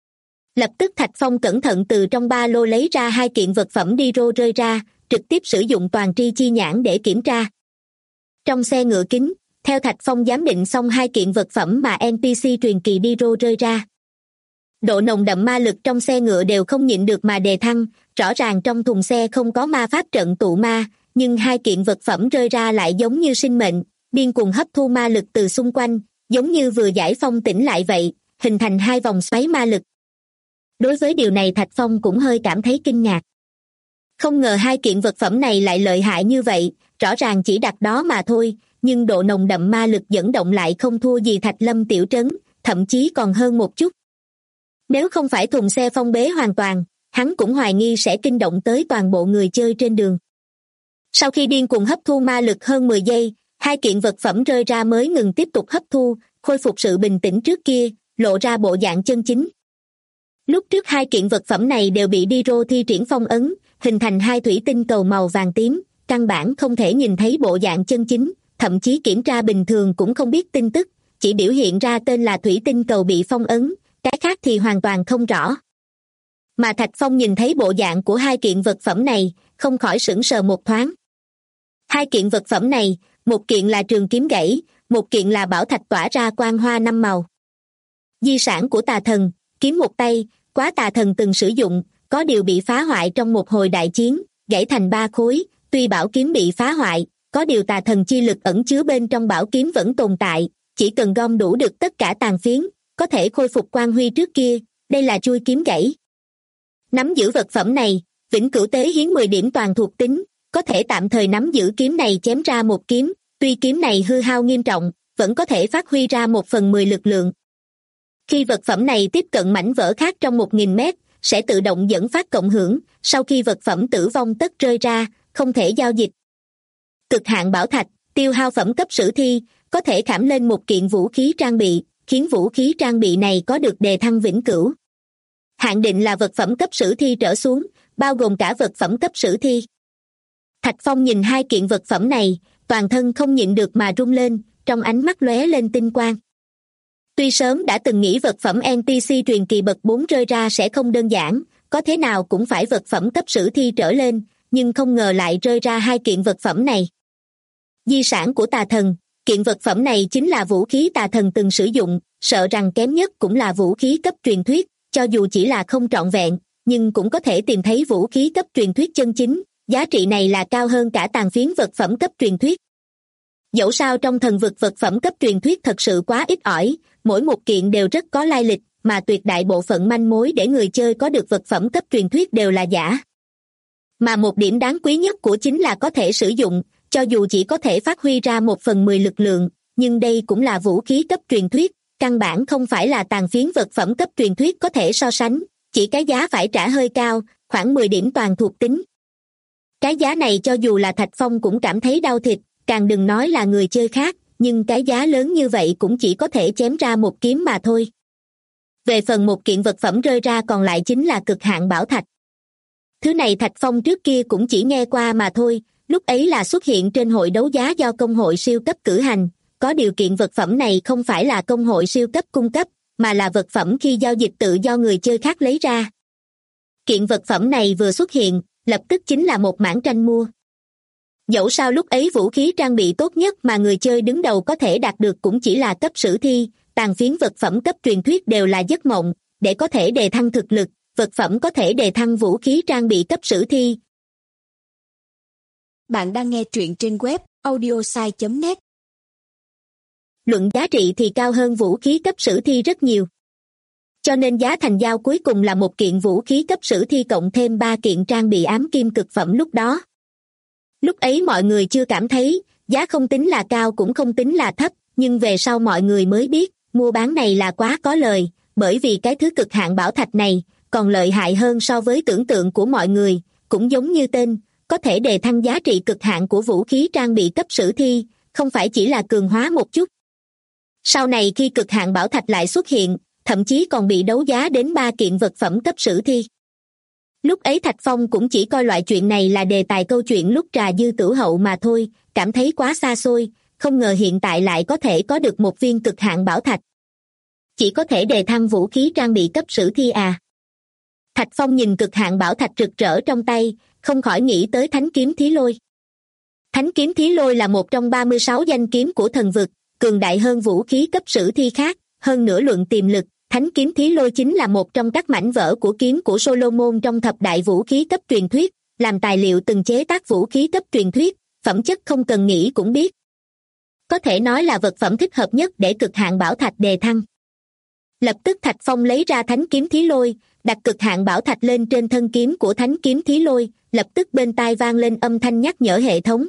Lập tức Thạch Phong cẩn thận từ trong ba lô lấy ra 2 kiện vật phẩm Niro rơi ra, trực tiếp sử dụng toàn tri chi nhãn để kiểm tra. Trong xe ngựa kính, theo Thạch Phong giám định xong 2 kiện vật phẩm mà NPC truyền kỳ Niro rơi ra. Độ nồng đậm ma lực trong xe ngựa đều không nhịn được mà đề thăng, rõ ràng trong thùng xe không có ma pháp trận tụ ma, nhưng 2 kiện vật phẩm rơi ra lại giống như sinh mệnh, điên cuồng hấp thu ma lực từ xung quanh, giống như vừa giải phong tỉnh lại vậy, hình thành 2 vòng xoáy ma lực. Đối với điều này Thạch Phong cũng hơi cảm thấy kinh ngạc. Không ngờ 2 kiện vật phẩm này lại lợi hại như vậy, rõ ràng chỉ đặt đó mà thôi, nhưng độ nồng đậm ma lực dẫn động lại không thua gì Thạch Lâm tiểu trấn, thậm chí còn hơn một chút. Nếu không phải thùng xe phong bế hoàn toàn, hắn cũng hoài nghi sẽ kinh động tới toàn bộ người chơi trên đường. Sau khi điên cuồng hấp thu ma lực hơn 10 giây, 2 kiện vật phẩm rơi ra mới ngừng tiếp tục hấp thu, khôi phục sự bình tĩnh trước kia, lộ ra bộ dạng chân chính. Lúc trước 2 kiện vật phẩm này đều bị Niro thi triển phong ấn, hình thành 2 thủy tinh cầu màu vàng tím, căn bản không thể nhìn thấy bộ dạng chân chính, thậm chí kiểm tra bình thường cũng không biết tin tức, chỉ biểu hiện ra tên là thủy tinh cầu bị phong ấn, cái khác thì hoàn toàn không rõ. Mà Thạch Phong nhìn thấy bộ dạng của 2 kiện vật phẩm này, không khỏi sững sờ một thoáng. 2 kiện vật phẩm này, một kiện là trường kiếm gãy, một kiện là bảo thạch tỏa ra quang hoa 5 màu. Di sản của tà thần, kiếm một tay, quá tà thần từng sử dụng, có điều bị phá hoại trong một hồi đại chiến, gãy thành 3 khối, tuy bảo kiếm bị phá hoại, có điều tà thần chi lực ẩn chứa bên trong bảo kiếm vẫn tồn tại, chỉ cần gom đủ được tất cả tàn phiến, có thể khôi phục quang huy trước kia, đây là chui kiếm gãy. Nắm giữ vật phẩm này, vĩnh cửu tế hiến 10 điểm toàn thuộc tính, có thể tạm thời nắm giữ kiếm này chém ra một kiếm, tuy kiếm này hư hao nghiêm trọng, vẫn có thể phát huy ra 1/10 lực lượng. Khi vật phẩm này tiếp cận mảnh vỡ khác trong 1000 mét, sẽ tự động dẫn phát cộng hưởng, sau khi vật phẩm tử vong tất rơi ra, không thể giao dịch. Cực hạn bảo thạch, tiêu hao phẩm cấp sử thi, có thể khảm lên một kiện vũ khí trang bị, khiến vũ khí trang bị này có được đề thăng vĩnh cửu. Hạn định là vật phẩm cấp sử thi trở xuống, bao gồm cả vật phẩm cấp sử thi. Thạch Phong nhìn hai kiện vật phẩm này, toàn thân không nhịn được mà rung lên, trong ánh mắt lóe lên tinh quang. Tuy sớm đã từng nghĩ vật phẩm NPC truyền kỳ bậc 4 rơi ra sẽ không đơn giản, có thế nào cũng phải vật phẩm cấp sử thi trở lên, nhưng không ngờ lại rơi ra hai kiện vật phẩm này. Di sản của tà thần, kiện vật phẩm này chính là vũ khí tà thần từng sử dụng, sợ rằng kém nhất cũng là vũ khí cấp truyền thuyết, cho dù chỉ là không trọn vẹn, nhưng cũng có thể tìm thấy vũ khí cấp truyền thuyết chân chính, giá trị này là cao hơn cả tàn phiến vật phẩm cấp truyền thuyết. Dẫu sao trong thần vực vật phẩm cấp truyền thuyết thật sự quá ít ỏi, mỗi một kiện đều rất có lai lịch, mà tuyệt đại bộ phận manh mối để người chơi có được vật phẩm cấp truyền thuyết đều là giả. Mà một điểm đáng quý nhất của chính là có thể sử dụng, cho dù chỉ có thể phát huy ra 1/10 lực lượng, nhưng đây cũng là vũ khí cấp truyền thuyết, căn bản không phải là tàn phiến vật phẩm cấp truyền thuyết có thể so sánh, chỉ cái giá phải trả hơi cao, khoảng 10 điểm toàn thuộc tính. Cái giá này cho dù là Thạch Phong cũng cảm thấy đau thịt, càng đừng nói là người chơi khác, nhưng cái giá lớn như vậy cũng chỉ có thể chém ra một kiếm mà thôi. Về phần một kiện vật phẩm rơi ra còn lại chính là cực hạn bảo thạch. Thứ này Thạch Phong trước kia cũng chỉ nghe qua mà thôi, lúc ấy là xuất hiện trên hội đấu giá do công hội siêu cấp cử hành, có điều kiện vật phẩm này không phải là công hội siêu cấp cung cấp, mà là vật phẩm khi giao dịch tự do người chơi khác lấy ra. Kiện vật phẩm này vừa xuất hiện, lập tức chính là một mảng tranh mua. Dẫu sao lúc ấy vũ khí trang bị tốt nhất mà người chơi đứng đầu có thể đạt được cũng chỉ là cấp sử thi, tàn phiến vật phẩm cấp truyền thuyết đều là giấc mộng, để có thể đề thăng thực lực, vật phẩm có thể đề thăng vũ khí trang bị cấp sử thi. Bạn đang nghe truyện trên web audiosai.net. Luận giá trị thì cao hơn vũ khí cấp sử thi rất nhiều. Cho nên giá thành giao cuối cùng là một kiện vũ khí cấp sử thi cộng thêm 3 kiện trang bị ám kim cực phẩm lúc đó. Lúc ấy mọi người chưa cảm thấy, giá không tính là cao cũng không tính là thấp, nhưng về sau mọi người mới biết, mua bán này là quá có lời, bởi vì cái thứ cực hạn bảo thạch này còn lợi hại hơn so với tưởng tượng của mọi người, cũng giống như tên, có thể đề thăng giá trị cực hạn của vũ khí trang bị cấp sử thi, không phải chỉ là cường hóa một chút. Sau này khi cực hạn bảo thạch lại xuất hiện, thậm chí còn bị đấu giá đến 3 kiện vật phẩm cấp sử thi. Lúc ấy Thạch Phong cũng chỉ coi loại chuyện này là đề tài câu chuyện lúc trà dư tửu hậu mà thôi, cảm thấy quá xa xôi, không ngờ hiện tại lại có thể có được một viên cực hạn bảo thạch. Chỉ có thể đề thăng vũ khí trang bị cấp sử thi à. Thạch Phong nhìn cực hạn bảo thạch rực rỡ trong tay, không khỏi nghĩ tới Thánh kiếm Thí Lôi. Thánh kiếm Thí Lôi là một trong 36 danh kiếm của thần vực, cường đại hơn vũ khí cấp sử thi khác, hơn nữa luận tiềm lực, Thánh kiếm Thí Lôi chính là một trong các mảnh vỡ của kiếm của Solomon trong thập đại vũ khí cấp truyền thuyết, làm tài liệu từng chế tác vũ khí cấp truyền thuyết, phẩm chất không cần nghĩ cũng biết. Có thể nói là vật phẩm thích hợp nhất để cực hạn bảo thạch đề thăng. Lập tức Thạch Phong lấy ra Thánh kiếm Thí Lôi, đặt cực hạn bảo thạch lên trên thân kiếm của Thánh kiếm Thí Lôi, lập tức bên tai vang lên âm thanh nhắc nhở hệ thống.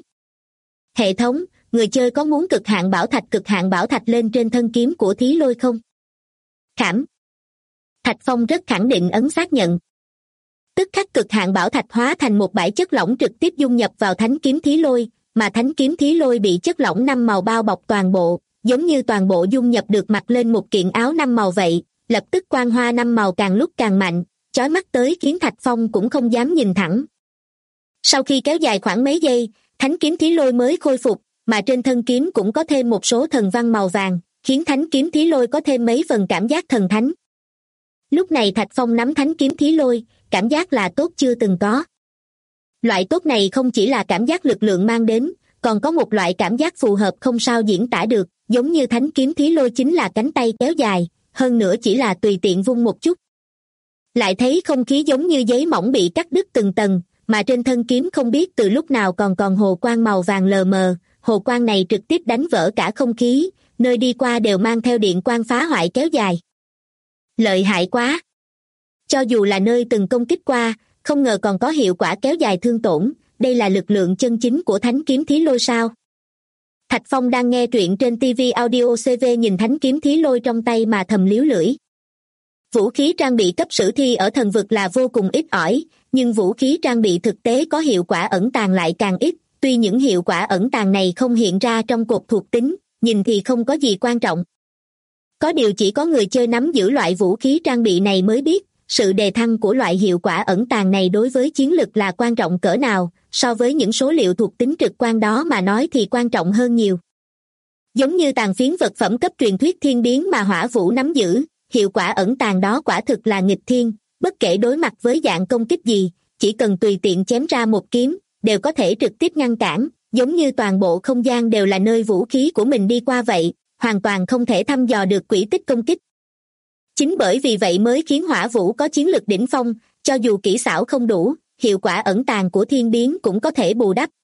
Hệ thống, người chơi có muốn cực hạn bảo thạch lên trên thân kiếm của Thí Lôi không? Khảm. Thạch Phong rất khẳng định ấn xác nhận. Tức khắc cực hạn bảo thạch hóa thành một bãi chất lỏng trực tiếp dung nhập vào Thánh kiếm Thí Lôi, mà Thánh kiếm Thí Lôi bị chất lỏng 5 màu bao bọc toàn bộ, giống như toàn bộ dung nhập được mặc lên một kiện áo 5 màu vậy, lập tức quang hoa 5 màu càng lúc càng mạnh, chói mắt tới khiến Thạch Phong cũng không dám nhìn thẳng. Sau khi kéo dài khoảng mấy giây, Thánh kiếm Thí Lôi mới khôi phục, mà trên thân kiếm cũng có thêm một số thần văn màu vàng, khiến Thánh kiếm Thí Lôi có thêm mấy phần cảm giác thần thánh. Lúc này Thạch Phong nắm Thánh kiếm Thí Lôi, cảm giác là tốt chưa từng có. Loại tốt này không chỉ là cảm giác lực lượng mang đến, còn có một loại cảm giác phù hợp không sao diễn tả được, giống như Thánh kiếm Thí Lôi chính là cánh tay kéo dài, hơn nữa chỉ là tùy tiện vung một chút. Lại thấy không khí giống như giấy mỏng bị cắt đứt từng tầng, mà trên thân kiếm không biết từ lúc nào còn hồ quang màu vàng lờ mờ, hồ quang này trực tiếp đánh vỡ cả không khí, nơi đi qua đều mang theo điện quang phá hoại kéo dài. Lợi hại quá! Cho dù là nơi từng công kích qua, không ngờ còn có hiệu quả kéo dài thương tổn, đây là lực lượng chân chính của Thánh kiếm Thí Lôi sao? Thạch Phong đang nghe truyện trên TV Audio CV nhìn Thánh kiếm Thí Lôi trong tay mà thầm líu lưỡi. Vũ khí trang bị cấp sử thi ở thần vực là vô cùng ít ỏi, nhưng vũ khí trang bị thực tế có hiệu quả ẩn tàng lại càng ít. Tuy những hiệu quả ẩn tàng này không hiện ra trong cột thuộc tính, nhìn thì không có gì quan trọng. Có điều chỉ có người chơi nắm giữ loại vũ khí trang bị này mới biết, sự đề thăng của loại hiệu quả ẩn tàng này đối với chiến lực là quan trọng cỡ nào, so với những số liệu thuộc tính trực quan đó mà nói thì quan trọng hơn nhiều. Giống như tàn phiến vật phẩm cấp truyền thuyết thiên biến mà Hỏa Vũ nắm giữ, hiệu quả ẩn tàng đó quả thực là nghịch thiên, bất kể đối mặt với dạng công kích gì, chỉ cần tùy tiện chém ra một kiếm, đều có thể trực tiếp ngăn cản, giống như toàn bộ không gian đều là nơi vũ khí của mình đi qua vậy, hoàn toàn không thể thăm dò được quỹ tích công kích. Chính bởi vì vậy mới khiến Hỏa Vũ có chiến lực đỉnh phong, cho dù kỹ xảo không đủ, hiệu quả ẩn tàng của thiên biến cũng có thể bù đắp.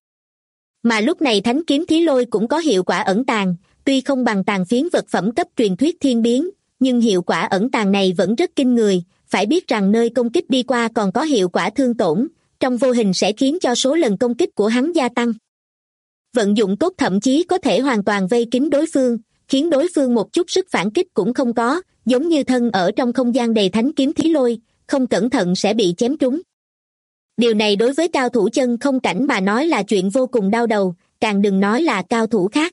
Mà lúc này Thánh kiếm Thí Lôi cũng có hiệu quả ẩn tàng, tuy không bằng tàn phiến vật phẩm cấp truyền thuyết thiên biến, nhưng hiệu quả ẩn tàng này vẫn rất kinh người, phải biết rằng nơi công kích đi qua còn có hiệu quả thương tổn, trong vô hình sẽ khiến cho số lần công kích của hắn gia tăng. Vận dụng tốt thậm chí có thể hoàn toàn vây kín đối phương, khiến đối phương một chút sức phản kích cũng không có, giống như thân ở trong không gian đầy thánh kiếm thí lôi, không cẩn thận sẽ bị chém trúng. Điều này đối với cao thủ chân không cảnh mà nói là chuyện vô cùng đau đầu, càng đừng nói là cao thủ khác.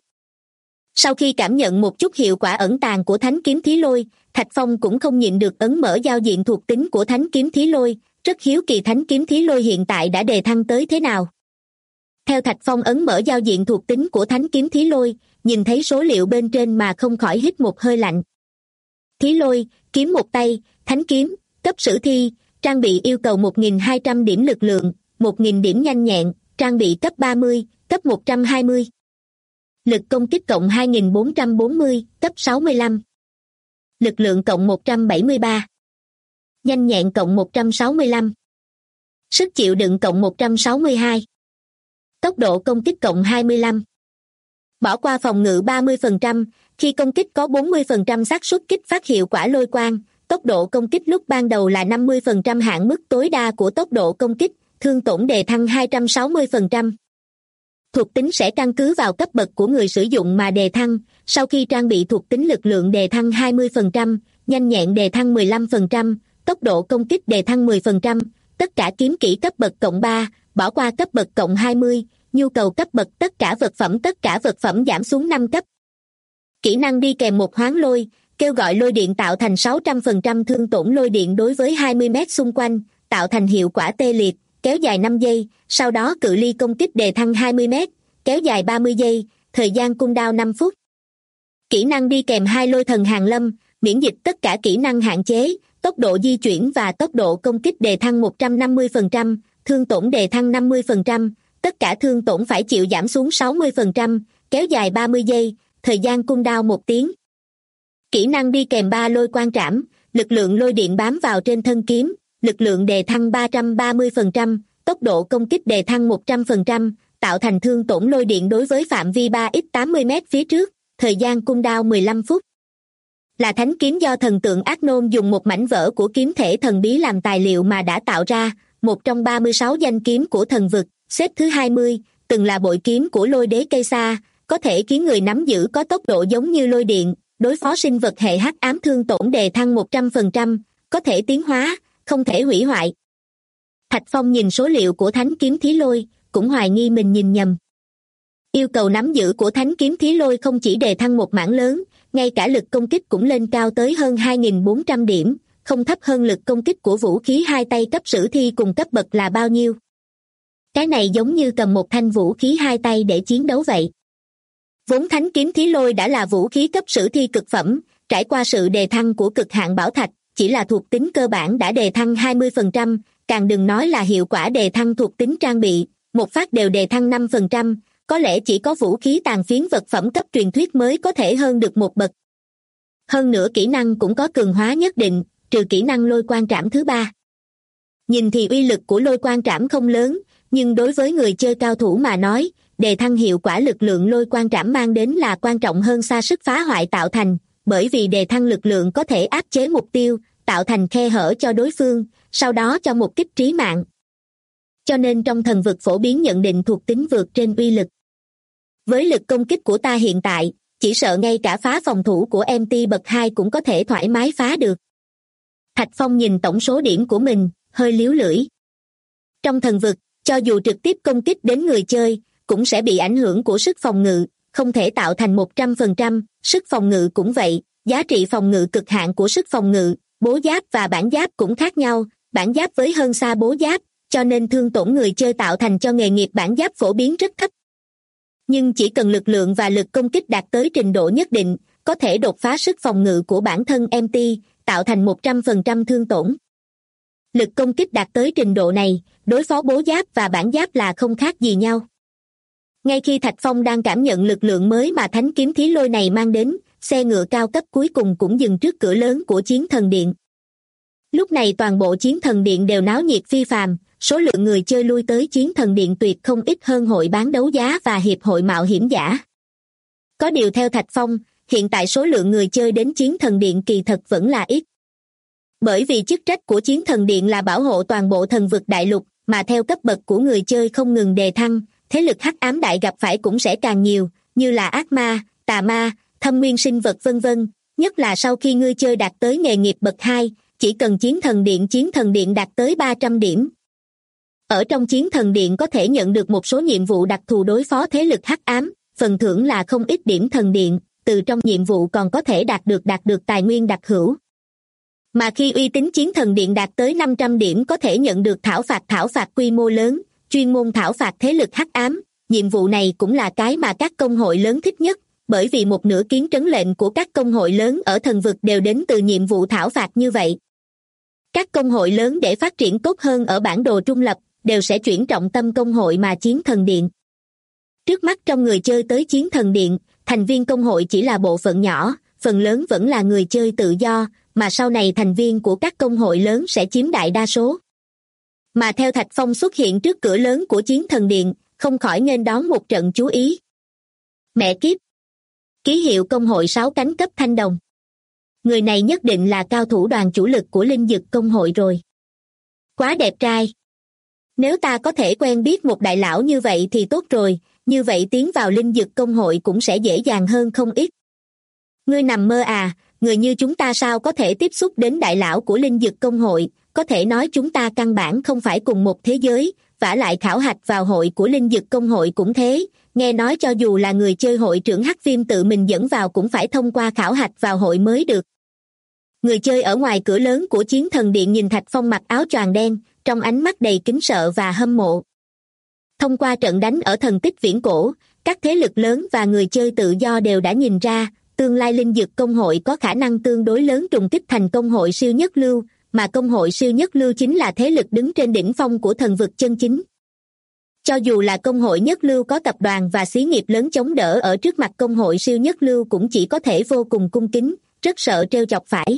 Sau khi cảm nhận một chút hiệu quả ẩn tàng của thánh kiếm thí lôi, Thạch Phong cũng không nhịn được ấn mở giao diện thuộc tính của thánh kiếm thí lôi, rất hiếu kỳ thánh kiếm thí lôi hiện tại đã đề thăng tới thế nào. Theo Thạch Phong ấn mở giao diện thuộc tính của thánh kiếm thí lôi, nhìn thấy số liệu bên trên mà không khỏi hít một hơi lạnh. Thí lôi, kiếm một tay, thánh kiếm, cấp sử thi, trang bị yêu cầu 1.200 điểm lực lượng, 1.000 điểm nhanh nhẹn, trang bị cấp 30, cấp 120. Lực công kích cộng 2.440, cấp 65. Lực lượng cộng 173. Nhanh nhẹn cộng 165. Sức chịu đựng cộng 162. Tốc độ công kích cộng 25. Bỏ qua phòng ngự 30%, khi công kích có 40% xác suất kích phát hiệu quả lôi quang, tốc độ công kích lúc ban đầu là 50% hạn mức tối đa của tốc độ công kích, thương tổn đề thăng 260%. Thuộc tính sẽ căn cứ vào cấp bậc của người sử dụng mà đề thăng, sau khi trang bị thuộc tính lực lượng đề thăng 20%, nhanh nhẹn đề thăng 15%, tốc độ công kích đề thăng 10%, tất cả kiếm kỹ cấp bậc cộng 3, bỏ qua cấp bậc cộng 20, nhu cầu cấp bậc tất cả vật phẩm giảm xuống 5 cấp. Kỹ năng đi kèm một hoán lôi, kêu gọi lôi điện tạo thành 600% thương tổn lôi điện đối với 20 mét xung quanh, tạo thành hiệu quả tê liệt, kéo dài 5 giây, sau đó cự ly công kích đề thăng 20 mét, kéo dài 30 giây, thời gian cooldown 5 phút. Kỹ năng đi kèm hai lôi thần hàng lâm, miễn dịch tất cả kỹ năng hạn chế, tốc độ di chuyển và tốc độ công kích đề thăng 150%, thương tổn đề thăng 50%, tất cả thương tổn phải chịu giảm xuống 60%, kéo dài 30 giây, thời gian cooldown 1 tiếng. Kỹ năng đi kèm ba lôi quang trảm, lực lượng lôi điện bám vào trên thân kiếm, lực lượng đề thăng 330%, tốc độ công kích đề thăng 100%, tạo thành thương tổn lôi điện đối với phạm vi 3x80 m phía trước, thời gian cooldown 15 phút. Là thánh kiếm do thần tượng Ác Nôn dùng một mảnh vỡ của kiếm thể thần bí làm tài liệu mà đã tạo ra, một trong 36 danh kiếm của thần vực, xếp thứ 20, từng là bội kiếm của lôi đế cây sa, có thể khiến người nắm giữ có tốc độ giống như lôi điện, đối phó sinh vật hệ hắc ám thương tổn đề thăng 100%, có thể tiến hóa, không thể hủy hoại. Thạch Phong nhìn số liệu của thánh kiếm thí lôi, cũng hoài nghi mình nhìn nhầm. Yêu cầu nắm giữ của thánh kiếm thí lôi không chỉ đề thăng một mảng lớn, ngay cả lực công kích cũng lên cao tới hơn 2.400 điểm, không thấp hơn lực công kích của vũ khí hai tay cấp sử thi cùng cấp bậc là bao nhiêu. Cái này giống như cầm một thanh vũ khí hai tay để chiến đấu vậy. Vốn thánh kiếm thí lôi đã là vũ khí cấp sử thi cực phẩm, trải qua sự đề thăng của cực hạn bảo thạch, chỉ là thuộc tính cơ bản đã đề thăng 20%, càng đừng nói là hiệu quả đề thăng thuộc tính trang bị, một phát đều đề thăng 5%, có lẽ chỉ có vũ khí tàn phiến vật phẩm cấp truyền thuyết mới có thể hơn được một bậc. Hơn nữa kỹ năng cũng có cường hóa nhất định, trừ kỹ năng lôi quang trảm thứ 3. Nhìn thì uy lực của lôi quang trảm không lớn, nhưng đối với người chơi cao thủ mà nói, đề thăng hiệu quả lực lượng lôi quang trảm mang đến là quan trọng hơn xa sức phá hoại tạo thành, bởi vì đề thăng lực lượng có thể áp chế mục tiêu, tạo thành khe hở cho đối phương, sau đó cho một kích trí mạng. Cho nên trong thần vực phổ biến nhận định thuộc tính vượt trên uy lực. Với lực công kích của ta hiện tại, chỉ sợ ngay cả phá phòng thủ của MT bậc 2 cũng có thể thoải mái phá được. Thạch Phong nhìn tổng số điểm của mình, hơi líu lưỡi. Trong thần vực, cho dù trực tiếp công kích đến người chơi, cũng sẽ bị ảnh hưởng của sức phòng ngự, không thể tạo thành 100%, sức phòng ngự cũng vậy, giá trị phòng ngự cực hạn của sức phòng ngự, bố giáp và bản giáp cũng khác nhau, bản giáp với hơn xa bố giáp, cho nên thương tổn người chơi tạo thành cho nghề nghiệp bản giáp phổ biến rất thấp. Nhưng chỉ cần lực lượng và lực công kích đạt tới trình độ nhất định, có thể đột phá sức phòng ngự của bản thân MT, tạo thành 100% thương tổn. Lực công kích đạt tới trình độ này, đối phó bố giáp và bản giáp là không khác gì nhau. Ngay khi Thạch Phong đang cảm nhận lực lượng mới mà thánh kiếm thí lôi này mang đến, xe ngựa cao cấp cuối cùng cũng dừng trước cửa lớn của Chiến Thần Điện. Lúc này toàn bộ Chiến Thần Điện đều náo nhiệt phi phàm, số lượng người chơi lui tới Chiến Thần Điện tuyệt không ít hơn hội bán đấu giá và hiệp hội mạo hiểm giả. Có điều theo Thạch Phong, hiện tại số lượng người chơi đến Chiến Thần Điện kỳ thật vẫn là ít. Bởi vì chức trách của Chiến Thần Điện là bảo hộ toàn bộ thần vực đại lục, mà theo cấp bậc của người chơi không ngừng đề thăng, thế lực hắc ám đại gặp phải cũng sẽ càng nhiều, như là ác ma, tà ma, thâm nguyên sinh vật vân vân, nhất là sau khi người chơi đạt tới nghề nghiệp bậc 2, chỉ cần Chiến Thần Điện đạt tới 300 điểm. Ở trong Chiến Thần Điện có thể nhận được một số nhiệm vụ đặc thù đối phó thế lực hắc ám, phần thưởng là không ít điểm thần điện, từ trong nhiệm vụ còn có thể đạt được tài nguyên đặc hữu. Mà khi uy tín Chiến Thần Điện đạt tới 500 điểm có thể nhận được thảo phạt quy mô lớn, chuyên môn thảo phạt thế lực hắc ám, nhiệm vụ này cũng là cái mà các công hội lớn thích nhất, bởi vì một nửa kiến trấn lệnh của các công hội lớn ở thần vực đều đến từ nhiệm vụ thảo phạt như vậy. Các công hội lớn để phát triển tốt hơn ở bản đồ trung lập, đều sẽ chuyển trọng tâm công hội mà Chiến Thần Điện. Trước mắt trong người chơi tới Chiến Thần Điện, thành viên công hội chỉ là bộ phận nhỏ, phần lớn vẫn là người chơi tự do, mà sau này thành viên của các công hội lớn sẽ chiếm đại đa số. Mà theo Thạch Phong xuất hiện trước cửa lớn của Chiến Thần Điện, không khỏi nghênh đón một trận chú ý. Mẹ kiếp! Ký hiệu công hội 6 cánh cấp thanh đồng. Người này nhất định là cao thủ đoàn chủ lực của linh dực công hội rồi. Quá đẹp trai! Nếu ta có thể quen biết một đại lão như vậy thì tốt rồi, như vậy tiến vào linh dực công hội cũng sẽ dễ dàng hơn không ít. Ngươi nằm mơ à, người như chúng ta sao có thể tiếp xúc đến đại lão của linh dực công hội, có thể nói chúng ta căn bản không phải cùng một thế giới, vả lại khảo hạch vào hội của linh dực công hội cũng thế, nghe nói cho dù là người chơi hội trưởng Hắc Viêm tự mình dẫn vào cũng phải thông qua khảo hạch vào hội mới được. Người chơi ở ngoài cửa lớn của Chiến Thần Điện nhìn Thạch Phong mặc áo choàng đen, trong ánh mắt đầy kính sợ và hâm mộ. Thông qua trận đánh ở thần tích viễn cổ, các thế lực lớn và người chơi tự do đều đã nhìn ra, tương lai linh dực công hội có khả năng tương đối lớn trùng kích thành công hội siêu nhất lưu, mà công hội siêu nhất lưu chính là thế lực đứng trên đỉnh phong của thần vực chân chính. Cho dù là công hội nhất lưu có tập đoàn và xí nghiệp lớn chống đỡ ở trước mặt công hội siêu nhất lưu cũng chỉ có thể vô cùng cung kính, rất sợ trêu chọc phải.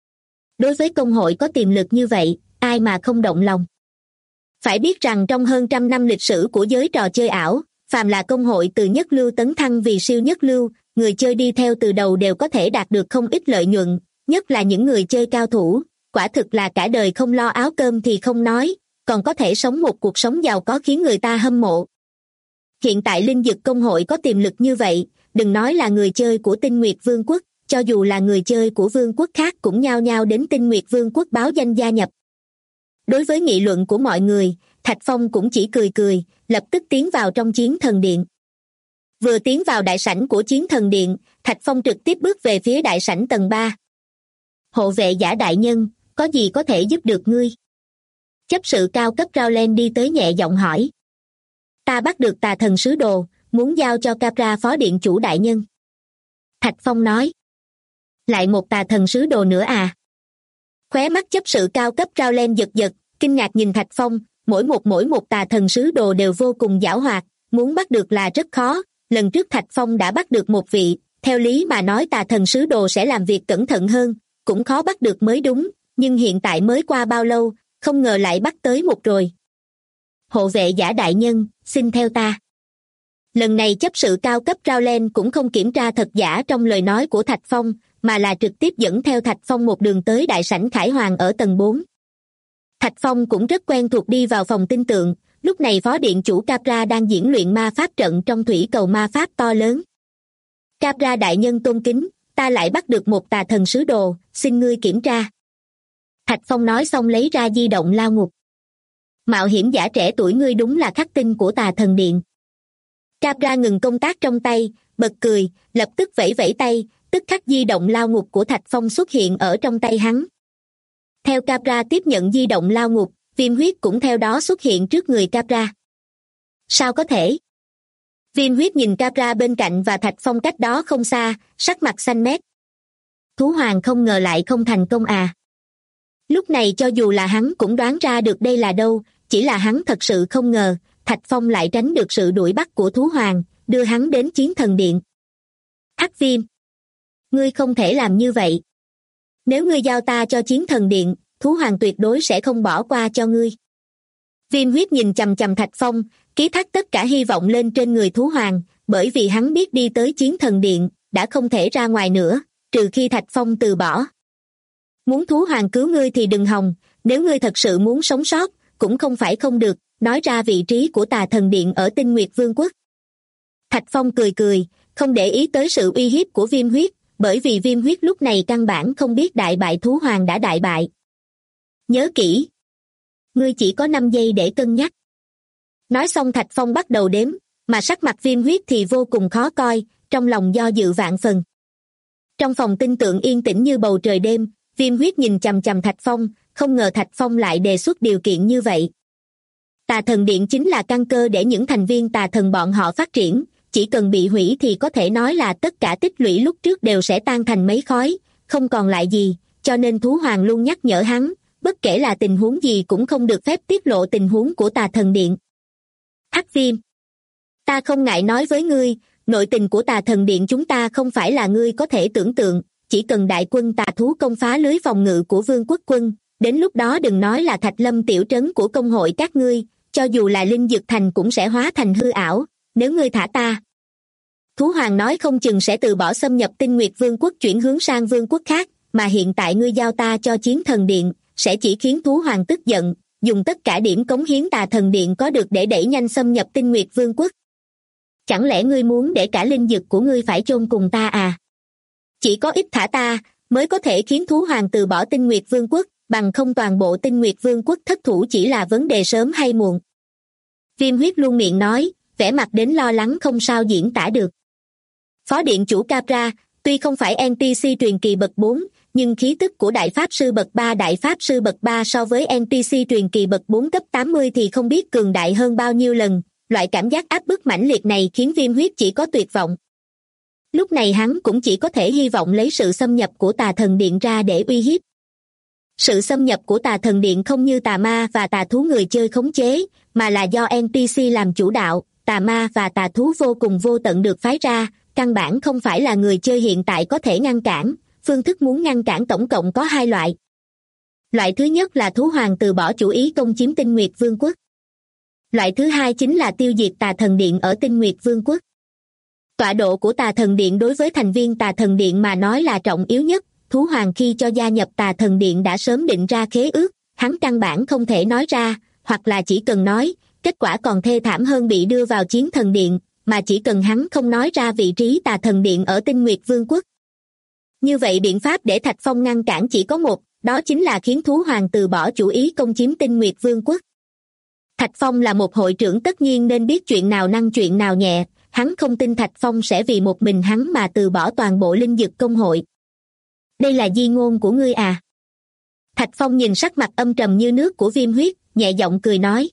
Đối với công hội có tiềm lực như vậy, ai mà không động lòng. Phải biết rằng trong hơn 100 năm lịch sử của giới trò chơi ảo, phàm là công hội từ nhất lưu tấn thăng vì siêu nhất lưu, người chơi đi theo từ đầu đều có thể đạt được không ít lợi nhuận, nhất là những người chơi cao thủ, quả thực là cả đời không lo áo cơm thì không nói, còn có thể sống một cuộc sống giàu có khiến người ta hâm mộ. Hiện tại linh dực công hội có tiềm lực như vậy, đừng nói là người chơi của Tinh Nguyệt Vương quốc, cho dù là người chơi của vương quốc khác cũng nhao nhao đến Tinh Nguyệt Vương quốc báo danh gia nhập. Đối với nghị luận của mọi người, Thạch Phong cũng chỉ cười cười, lập tức tiến vào trong Chiến Thần Điện. Vừa tiến vào đại sảnh của Chiến Thần Điện, Thạch Phong trực tiếp bước về phía đại sảnh tầng 3. Hộ vệ giả đại nhân, có gì có thể giúp được ngươi? Chấp sự cao cấp Rowland đi tới nhẹ giọng hỏi. Ta bắt được tà thần sứ đồ, muốn giao cho Capra phó điện chủ đại nhân. Thạch Phong nói. Lại một tà thần sứ đồ nữa à? Khóe mắt chấp sự cao cấp Rowland giật giật, kinh ngạc nhìn Thạch Phong, mỗi một tà thần sứ đồ đều vô cùng giảo hoạt, muốn bắt được là rất khó. Lần trước Thạch Phong đã bắt được một vị, theo lý mà nói tà thần sứ đồ sẽ làm việc cẩn thận hơn, cũng khó bắt được mới đúng, nhưng hiện tại mới qua bao lâu, không ngờ lại bắt tới một rồi. Hộ vệ giả đại nhân, xin theo ta. Lần này chấp sự cao cấp Rowland cũng không kiểm tra thật giả trong lời nói của Thạch Phong, mà là trực tiếp dẫn theo Thạch Phong một đường tới đại sảnh Khải Hoàng ở tầng 4. Thạch Phong cũng rất quen thuộc đi vào phòng tinh tượng, lúc này phó điện chủ Capra đang diễn luyện ma pháp trận trong thủy cầu ma pháp to lớn. Capra đại nhân tôn kính, ta lại bắt được một tà thần sứ đồ, xin ngươi kiểm tra. Thạch Phong nói xong lấy ra di động lao ngục. Mạo hiểm giả trẻ tuổi ngươi đúng là khắc tinh của Tà Thần Điện. Capra ngừng công tác trong tay, bật cười, lập tức vẫy vẫy tay, tức khắc di động lao ngục của Thạch Phong xuất hiện ở trong tay hắn. Theo Capra tiếp nhận di động lao ngục, Viêm Huyết cũng theo đó xuất hiện trước người Capra. Sao có thể? Viêm Huyết nhìn Capra bên cạnh và Thạch Phong cách đó không xa, sắc mặt xanh mét. Thú hoàng không ngờ lại không thành công à? Lúc này cho dù là hắn cũng đoán ra được đây là đâu, chỉ là hắn thật sự không ngờ, Thạch Phong lại tránh được sự đuổi bắt của thú hoàng, đưa hắn đến Chiến Thần Điện. Hắc Viêm, ngươi không thể làm như vậy. Nếu ngươi giao ta cho Chiến Thần Điện, thú hoàng tuyệt đối sẽ không bỏ qua cho ngươi. Viêm Huyết nhìn chằm chằm Thạch Phong, ký thác tất cả hy vọng lên trên người thú hoàng, bởi vì hắn biết đi tới Chiến Thần Điện, đã không thể ra ngoài nữa, trừ khi Thạch Phong từ bỏ. Muốn thú hoàng cứu ngươi thì đừng hòng, nếu ngươi thật sự muốn sống sót, cũng không phải không được, nói ra vị trí của Tà Thần Điện ở Tinh Nguyệt Vương quốc. Thạch Phong cười cười, không để ý tới sự uy hiếp của Viêm Huyết, bởi vì Viêm Huyết lúc này căn bản không biết đại bại thú hoàng đã đại bại. Nhớ kỹ, ngươi chỉ có 5 giây để cân nhắc. Nói xong Thạch Phong bắt đầu đếm, mà sắc mặt Viêm Huyết thì vô cùng khó coi, trong lòng do dự vạn phần. Trong phòng tinh tượng yên tĩnh như bầu trời đêm, Viêm Huyết nhìn chằm chằm Thạch Phong, không ngờ Thạch Phong lại đề xuất điều kiện như vậy. Tà Thần Điện chính là căn cơ để những thành viên tà thần bọn họ phát triển, chỉ cần bị hủy thì có thể nói là tất cả tích lũy lúc trước đều sẽ tan thành mấy khói, không còn lại gì, cho nên thú hoàng luôn nhắc nhở hắn, bất kể là tình huống gì cũng không được phép tiết lộ tình huống của Tà Thần Điện. Hắc Viêm, ta không ngại nói với ngươi, nội tình của Tà Thần Điện chúng ta không phải là ngươi có thể tưởng tượng, chỉ cần đại quân tà thú công phá lưới phòng ngự của Vương quốc quân, đến lúc đó đừng nói là Thạch Lâm tiểu trấn của công hội các ngươi, cho dù là Linh Dực Thành cũng sẽ hóa thành hư ảo, nếu ngươi thả ta. Thú hoàng nói không chừng sẽ từ bỏ xâm nhập Tinh Nguyệt Vương quốc chuyển hướng sang vương quốc khác, mà hiện tại ngươi giao ta cho Chiến Thần Điện, sẽ chỉ khiến thú hoàng tức giận, dùng tất cả điểm cống hiến Tà Thần Điện có được để đẩy nhanh xâm nhập Tinh Nguyệt Vương quốc. Chẳng lẽ ngươi muốn để cả linh dực của ngươi phải chôn cùng ta à? Chỉ có ít thả ta, mới có thể khiến thú hoàng từ bỏ Tinh Nguyệt Vương quốc, bằng không toàn bộ Tinh Nguyệt Vương quốc thất thủ chỉ là vấn đề sớm hay muộn. Viêm Huyết luôn miệng nói, vẻ mặt đến lo lắng không sao diễn tả được. Phó điện chủ Capra, tuy không phải NPC truyền kỳ bậc 4, nhưng khí tức của Đại Pháp Sư bậc 3 Đại Pháp Sư bậc 3 so với NPC truyền kỳ bậc 4 cấp 80 thì không biết cường đại hơn bao nhiêu lần, loại cảm giác áp bức mãnh liệt này khiến Viêm Huyết chỉ có tuyệt vọng. Lúc này hắn cũng chỉ có thể hy vọng lấy sự xâm nhập của Tà Thần Điện ra để uy hiếp. Sự xâm nhập của Tà Thần Điện không như tà ma và tà thú người chơi khống chế, mà là do NPC làm chủ đạo, tà ma và tà thú vô cùng vô tận được phái ra, căn bản không phải là người chơi hiện tại có thể ngăn cản, phương thức muốn ngăn cản tổng cộng có 2 loại. Loại thứ nhất là thú hoàng từ bỏ chủ ý công chiếm Tinh Nguyệt Vương quốc. Loại thứ hai chính là tiêu diệt Tà Thần Điện ở Tinh Nguyệt Vương quốc. Tọa độ của Tà Thần Điện đối với thành viên Tà Thần Điện mà nói là trọng yếu nhất, thú hoàng khi cho gia nhập Tà Thần Điện đã sớm định ra khế ước, hắn căn bản không thể nói ra, hoặc là chỉ cần nói, kết quả còn thê thảm hơn bị đưa vào Chiến Thần Điện, mà chỉ cần hắn không nói ra vị trí Tà Thần Điện ở Tinh Nguyệt Vương quốc. Như vậy biện pháp để Thạch Phong ngăn cản chỉ có một, đó chính là khiến thú hoàng từ bỏ chủ ý công chiếm Tinh Nguyệt Vương quốc. Thạch Phong là một hội trưởng tất nhiên nên biết chuyện nào năng chuyện nào nhẹ, hắn không tin Thạch Phong sẽ vì một mình hắn mà từ bỏ toàn bộ linh dực công hội. Đây là di ngôn của ngươi à? Thạch Phong nhìn sắc mặt âm trầm như nước của Viêm Huyết, nhẹ giọng cười nói.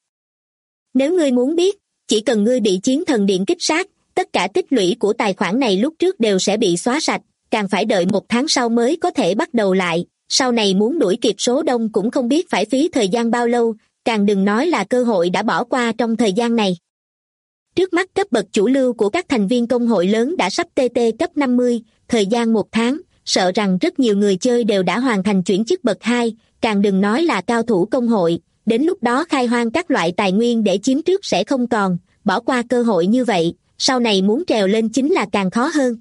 Nếu ngươi muốn biết, chỉ cần ngươi bị Chiến Thần Điện kích sát, tất cả tích lũy của tài khoản này lúc trước đều sẽ bị xóa sạch, càng phải đợi 1 tháng sau mới có thể bắt đầu lại, sau này muốn đuổi kịp số đông cũng không biết phải phí thời gian bao lâu, càng đừng nói là cơ hội đã bỏ qua trong thời gian này. Trước mắt cấp bậc chủ lưu của các thành viên công hội lớn đã sắp TT cấp 50, thời gian 1 tháng, sợ rằng rất nhiều người chơi đều đã hoàn thành chuyển chức bậc 2, càng đừng nói là cao thủ công hội, đến lúc đó khai hoang các loại tài nguyên để chiếm trước sẽ không còn, bỏ qua cơ hội như vậy, sau này muốn trèo lên chính là càng khó hơn.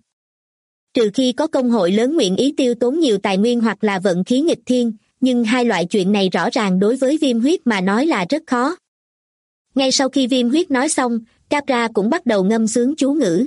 Trừ khi có công hội lớn nguyện ý tiêu tốn nhiều tài nguyên hoặc là vận khí nghịch thiên, nhưng 2 loại chuyện này rõ ràng đối với Viêm Huyết mà nói là rất khó. Ngay sau khi Viêm Huyết nói xong, Capra cũng bắt đầu ngâm sướng chú ngữ.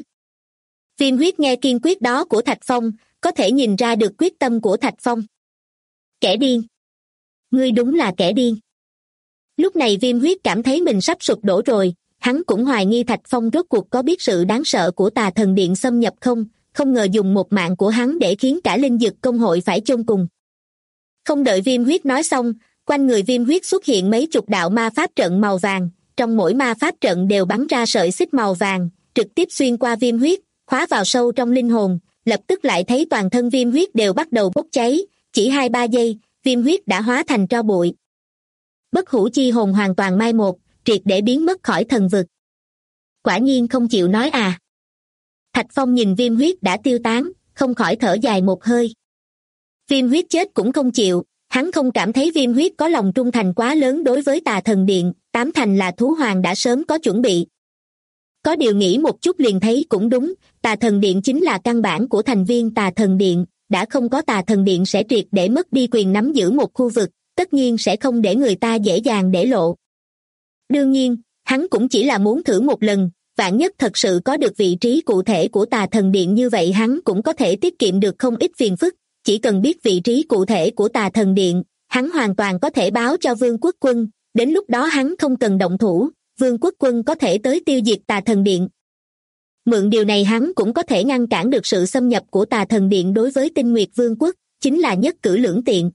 Viêm Huyết nghe kiên quyết đó của Thạch Phong, có thể nhìn ra được quyết tâm của Thạch Phong. Kẻ điên. Ngươi đúng là kẻ điên. Lúc này Viêm Huyết cảm thấy mình sắp sụp đổ rồi, hắn cũng hoài nghi Thạch Phong rốt cuộc có biết sự đáng sợ của Tà Thần Điện xâm nhập không, không ngờ dùng một mạng của hắn để khiến cả linh dực công hội phải chôn cùng. Không đợi Viêm Huyết nói xong, quanh người Viêm Huyết xuất hiện mấy chục đạo ma pháp trận màu vàng, trong mỗi ma pháp trận đều bắn ra sợi xích màu vàng, trực tiếp xuyên qua Viêm Huyết, khóa vào sâu trong linh hồn, lập tức lại thấy toàn thân Viêm Huyết đều bắt đầu bốc cháy, chỉ 2-3 giây, Viêm Huyết đã hóa thành tro bụi. Bất hủ chi hồn hoàn toàn mai một, triệt để biến mất khỏi thần vực. Quả nhiên không chịu nói à. Thạch Phong nhìn Viêm Huyết đã tiêu tán, không khỏi thở dài một hơi. Viêm Huyết chết cũng không chịu, hắn không cảm thấy Viêm Huyết có lòng trung thành quá lớn đối với Tà Thần Điện, tám thành là thú hoàng đã sớm có chuẩn bị. Có điều nghĩ một chút liền thấy cũng đúng, Tà Thần Điện chính là căn bản của thành viên Tà Thần Điện, đã không có Tà Thần Điện sẽ triệt để mất đi quyền nắm giữ một khu vực, tất nhiên sẽ không để người ta dễ dàng để lộ. Đương nhiên, hắn cũng chỉ là muốn thử một lần, vạn nhất thật sự có được vị trí cụ thể của Tà Thần Điện như vậy hắn cũng có thể tiết kiệm được không ít phiền phức, chỉ cần biết vị trí cụ thể của Tà Thần Điện, hắn hoàn toàn có thể báo cho Vương Quốc Quân, đến lúc đó hắn không cần động thủ, Vương Quốc Quân có thể tới tiêu diệt Tà Thần Điện. Mượn điều này hắn cũng có thể ngăn cản được sự xâm nhập của Tà Thần Điện đối với Tinh Nguyệt Vương quốc, chính là nhất cử lưỡng tiện.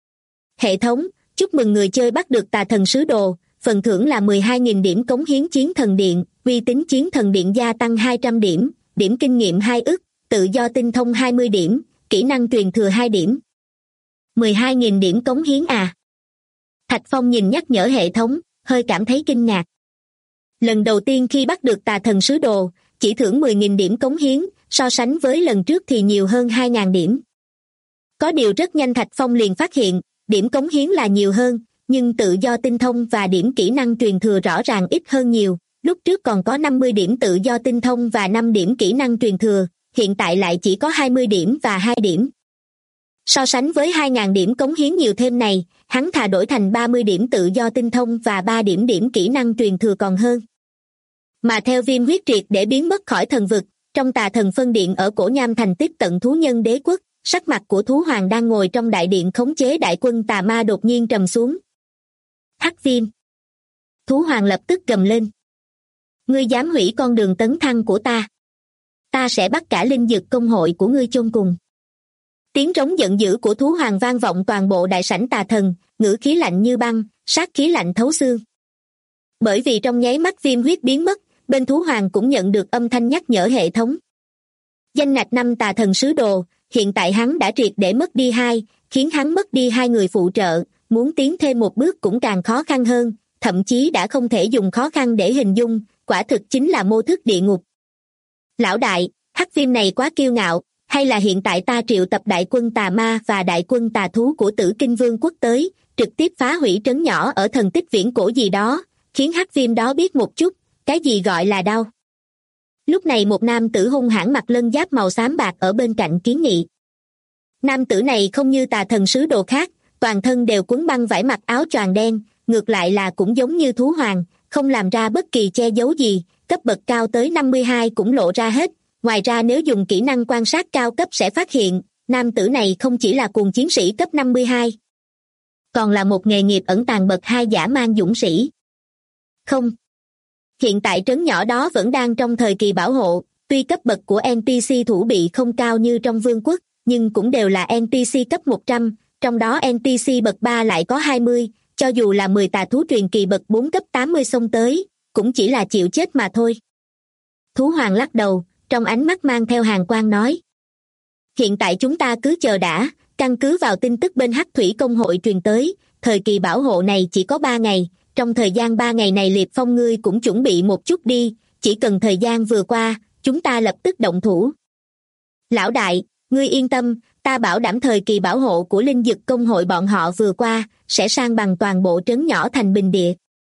Hệ thống, chúc mừng người chơi bắt được Tà Thần Sứ Đồ, phần thưởng là 12.000 điểm cống hiến Chiến Thần Điện, uy tín Chiến Thần Điện gia tăng 200 điểm, điểm kinh nghiệm 2 ức, tự do tinh thông 20 điểm, kỹ năng truyền thừa 2 điểm. 12.000 điểm cống hiến à? Thạch Phong nhìn nhắc nhở hệ thống, hơi cảm thấy kinh ngạc. Lần đầu tiên khi bắt được Tà Thần Sứ Đồ, chỉ thưởng 10.000 điểm cống hiến, so sánh với lần trước thì nhiều hơn 2.000 điểm. Có điều rất nhanh Thạch Phong liền phát hiện, điểm cống hiến là nhiều hơn, nhưng tự do tinh thông và điểm kỹ năng truyền thừa rõ ràng ít hơn nhiều. Lúc trước còn có 50 điểm tự do tinh thông và 5 điểm kỹ năng truyền thừa, hiện tại lại chỉ có 20 điểm và 2 điểm. So sánh với 2.000 điểm cống hiến nhiều thêm này, hắn thà đổi thành 30 điểm tự do tinh thông và 3 điểm kỹ năng truyền thừa còn hơn. Mà theo Viêm Huyết triệt để biến mất khỏi thần vực, trong Tà Thần phân điện ở Cổ Nham Thành tiếp tận thú nhân đế quốc, sắc mặt của thú hoàng đang ngồi trong đại điện khống chế đại quân tà ma đột nhiên trầm xuống. Hắc Viêm! Thú hoàng lập tức gầm lên. Ngươi dám hủy con đường tấn thăng của ta? Ta sẽ bắt cả linh dực công hội của ngươi chôn cùng. Tiếng trống giận dữ của thú hoàng vang vọng toàn bộ đại sảnh Tà Thần, ngữ khí lạnh như băng, sát khí lạnh thấu xương. Bởi vì trong nháy mắt Viêm Huyết biến mất, bên thú hoàng cũng nhận được âm thanh nhắc nhở hệ thống. Danh ngạch 5 Tà Thần Sứ Đồ, hiện tại hắn đã triệt để mất đi 2, khiến hắn mất đi 2 người phụ trợ, muốn tiến thêm một bước cũng càng khó khăn hơn, thậm chí đã không thể dùng khó khăn để hình dung, quả thực chính là mô thức địa ngục. Lão đại, Hắc Viêm này quá kiêu ngạo, hay là hiện tại ta triệu tập đại quân tà ma và đại quân tà thú của Tử Kinh Vương quốc tới, trực tiếp phá hủy trấn nhỏ ở thần tích viễn cổ gì đó, khiến Hắc Viêm đó biết một chút, cái gì gọi là đau. Lúc này một nam tử hung hãn mặc lân giáp màu xám bạc ở bên cạnh kiến nghị. Nam tử này không như Tà Thần Sứ Đồ khác, toàn thân đều quấn băng vải mặc áo choàng đen, ngược lại là cũng giống như thú hoàng, không làm ra bất kỳ che giấu gì, cấp bậc cao tới 52 cũng lộ ra hết. Ngoài ra nếu dùng kỹ năng quan sát cao cấp sẽ phát hiện, nam tử này không chỉ là cuồng chiến sĩ cấp 52, còn là một nghề nghiệp ẩn tàng bậc 2 dã man dũng sĩ. Không. Hiện tại trấn nhỏ đó vẫn đang trong thời kỳ bảo hộ, tuy cấp bậc của NPC thủ bị không cao như trong vương quốc, nhưng cũng đều là NPC cấp 100, trong đó NPC bậc 3 lại có 20, cho dù là 10 tà thú truyền kỳ bậc 4 cấp 80 xông tới, cũng chỉ là chịu chết mà thôi. Thú hoàng lắc đầu, trong ánh mắt mang theo hàn quang nói. Hiện tại chúng ta cứ chờ đã, căn cứ vào tin tức bên Hắc Thủy Công hội truyền tới, thời kỳ bảo hộ này chỉ có 3 ngày, trong thời gian 3 ngày này Liệt Phong ngươi cũng chuẩn bị một chút đi, chỉ cần thời gian vừa qua, chúng ta lập tức động thủ. Lão đại, ngươi yên tâm, ta bảo đảm thời kỳ bảo hộ của linh dực công hội bọn họ vừa qua, sẽ san bằng toàn bộ trấn nhỏ thành bình địa.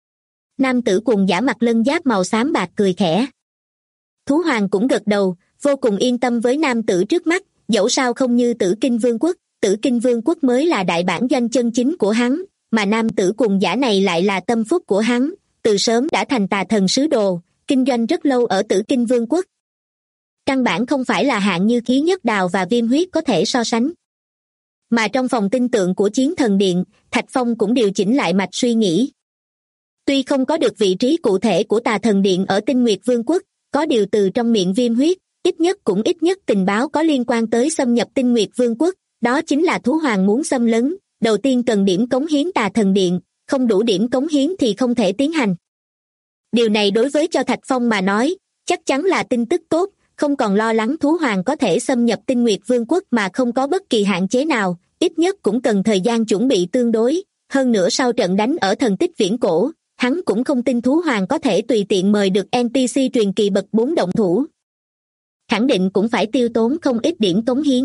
Nam tử cuồng giả mặc lân giáp màu xám bạc cười khẽ. Thú hoàng cũng gật đầu, vô cùng yên tâm với nam tử trước mắt, dẫu sao không như Tử Kinh Vương quốc, Tử Kinh Vương quốc mới là đại bản doanh chân chính của hắn, mà nam tử cuồng giả này lại là tâm phúc của hắn, từ sớm đã thành Tà Thần Sứ Đồ, kinh doanh rất lâu ở Tử Kinh Vương quốc. Căn bản không phải là hạng như Khí Nhất Đào và Viêm Huyết có thể so sánh. Mà trong phòng tinh tượng của Chiến Thần Điện, Thạch Phong cũng điều chỉnh lại mạch suy nghĩ. Tuy không có được vị trí cụ thể của Tà Thần Điện ở Tinh Nguyệt Vương quốc, có điều từ trong miệng Viêm Huyết, ít nhất tình báo có liên quan tới xâm nhập Tinh Nguyệt Vương quốc, đó chính là thú hoàng muốn xâm lấn, đầu tiên cần điểm cống hiến Tà Thần Điện, không đủ điểm cống hiến thì không thể tiến hành. Điều này đối với cho Thạch Phong mà nói, chắc chắn là tin tức tốt, không còn lo lắng thú hoàng có thể xâm nhập Tinh Nguyệt Vương quốc mà không có bất kỳ hạn chế nào, ít nhất cũng cần thời gian chuẩn bị tương đối, hơn nữa sau trận đánh ở thần tích viễn cổ, hắn cũng không tin thú hoàng có thể tùy tiện mời được NPC truyền kỳ bậc 4 động thủ. Khẳng định cũng phải tiêu tốn không ít điểm cống hiến.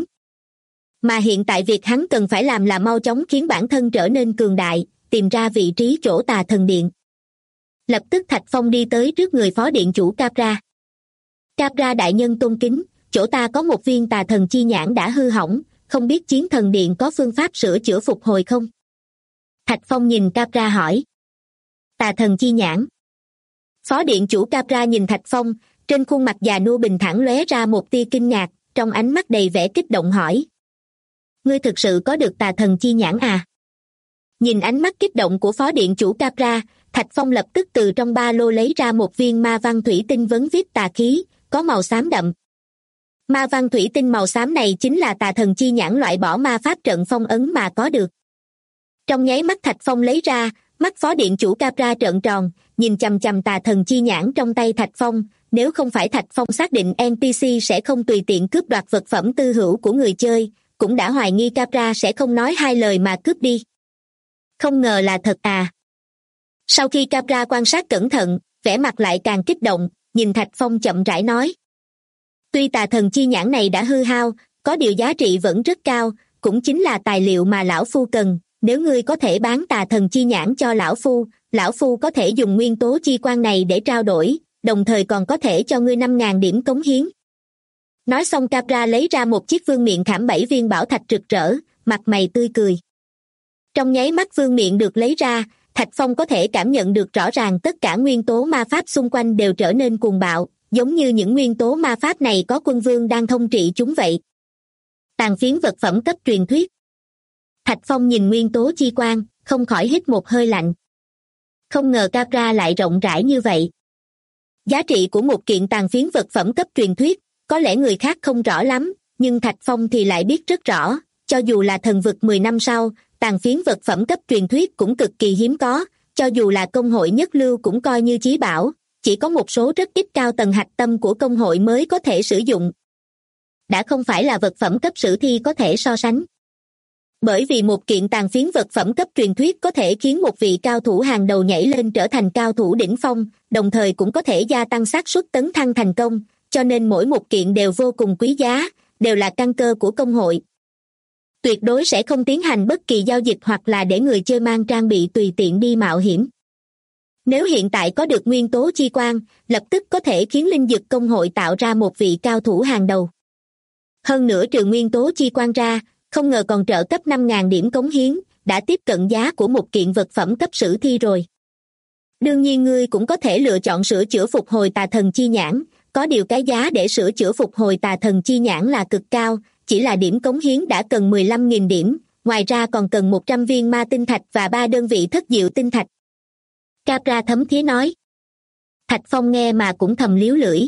Mà hiện tại việc hắn cần phải làm là mau chóng khiến bản thân trở nên cường đại, tìm ra vị trí chỗ Tà Thần Điện. Lập tức Thạch Phong đi tới trước người phó điện chủ Capra. Capra đại nhân tôn kính, chỗ ta có một viên Tà Thần chi nhãn đã hư hỏng, không biết Chiến Thần Điện có phương pháp sửa chữa phục hồi không? Thạch Phong nhìn Capra hỏi. Tà Thần chi nhãn. Phó điện chủ Capra nhìn Thạch Phong, trên khuôn mặt già nua bình thản lóe ra một tia kinh ngạc, trong ánh mắt đầy vẻ kích động hỏi. Ngươi thực sự có được Tà Thần chi nhãn à? Nhìn ánh mắt kích động của phó điện chủ Capra, Thạch Phong lập tức từ trong ba lô lấy ra một viên ma văn thủy tinh vấn viết tà khí, có màu xám đậm. Ma văn thủy tinh màu xám này chính là Tà Thần chi nhãn loại bỏ ma pháp trận phong ấn mà có được. Trong nháy mắt Thạch Phong lấy ra, mắt phó điện chủ Capra trợn tròn, nhìn chằm chằm Tà Thần chi nhãn trong tay Thạch Phong, nếu không phải Thạch Phong xác định NPC sẽ không tùy tiện cướp đoạt vật phẩm tư hữu của người chơi, cũng đã hoài nghi Capra sẽ không nói hai lời mà cướp đi. Không ngờ là thật à. Sau khi Capra quan sát cẩn thận, vẻ mặt lại càng kích động, nhìn Thạch Phong chậm rãi nói. Tuy Tà Thần chi nhãn này đã hư hao, có điều giá trị vẫn rất cao, cũng chính là tài liệu mà lão phu cần, nếu ngươi có thể bán Tà Thần chi nhãn cho lão phu có thể dùng nguyên tố chi quan này để trao đổi, đồng thời còn có thể cho ngươi 5.000 điểm cống hiến. Nói xong Capra lấy ra một chiếc vương miện khảm 7 viên bảo thạch rực rỡ, mặt mày tươi cười. Trong nháy mắt vương miện được lấy ra, Thạch Phong có thể cảm nhận được rõ ràng tất cả nguyên tố ma pháp xung quanh đều trở nên cuồng bạo, giống như những nguyên tố ma pháp này có quân vương đang thông trị chúng vậy. Tàn phiến vật phẩm cấp truyền thuyết. Thạch Phong nhìn nguyên tố chi quan, không khỏi hít một hơi lạnh. Không ngờ Capra lại rộng rãi như vậy. Giá trị của một kiện tàn phiến vật phẩm cấp truyền thuyết, có lẽ người khác không rõ lắm, nhưng Thạch Phong thì lại biết rất rõ, cho dù là thần vực 10 năm sau, tàn phiến vật phẩm cấp truyền thuyết cũng cực kỳ hiếm có, cho dù là công hội nhất lưu cũng coi như chí bảo, chỉ có một số rất ít cao tầng hạch tâm của công hội mới có thể sử dụng. Đã không phải là vật phẩm cấp sử thi có thể so sánh. Bởi vì một kiện tàn phiến vật phẩm cấp truyền thuyết có thể khiến một vị cao thủ hàng đầu nhảy lên trở thành cao thủ đỉnh phong, đồng thời cũng có thể gia tăng xác suất tấn thăng thành công, cho nên mỗi một kiện đều vô cùng quý giá, đều là căn cơ của công hội. Tuyệt đối sẽ không tiến hành bất kỳ giao dịch hoặc là để người chơi mang trang bị tùy tiện đi mạo hiểm. Nếu hiện tại có được nguyên tố chi quan, lập tức có thể khiến linh dực công hội tạo ra một vị cao thủ hàng đầu. Hơn nữa trừ nguyên tố chi quan ra, không ngờ còn trợ cấp 5.000 điểm cống hiến, đã tiếp cận giá của một kiện vật phẩm cấp sử thi rồi. Đương nhiên ngươi cũng có thể lựa chọn sửa chữa phục hồi Tà Thần chi nhãn, có điều cái giá để sửa chữa phục hồi Tà Thần chi nhãn là cực cao, chỉ là điểm cống hiến đã cần 15.000 điểm, ngoài ra còn cần 100 viên ma tinh thạch và 3 đơn vị thất diệu tinh thạch. Capra thấm thía nói. Thạch Phong nghe mà cũng thầm liếu lưỡi.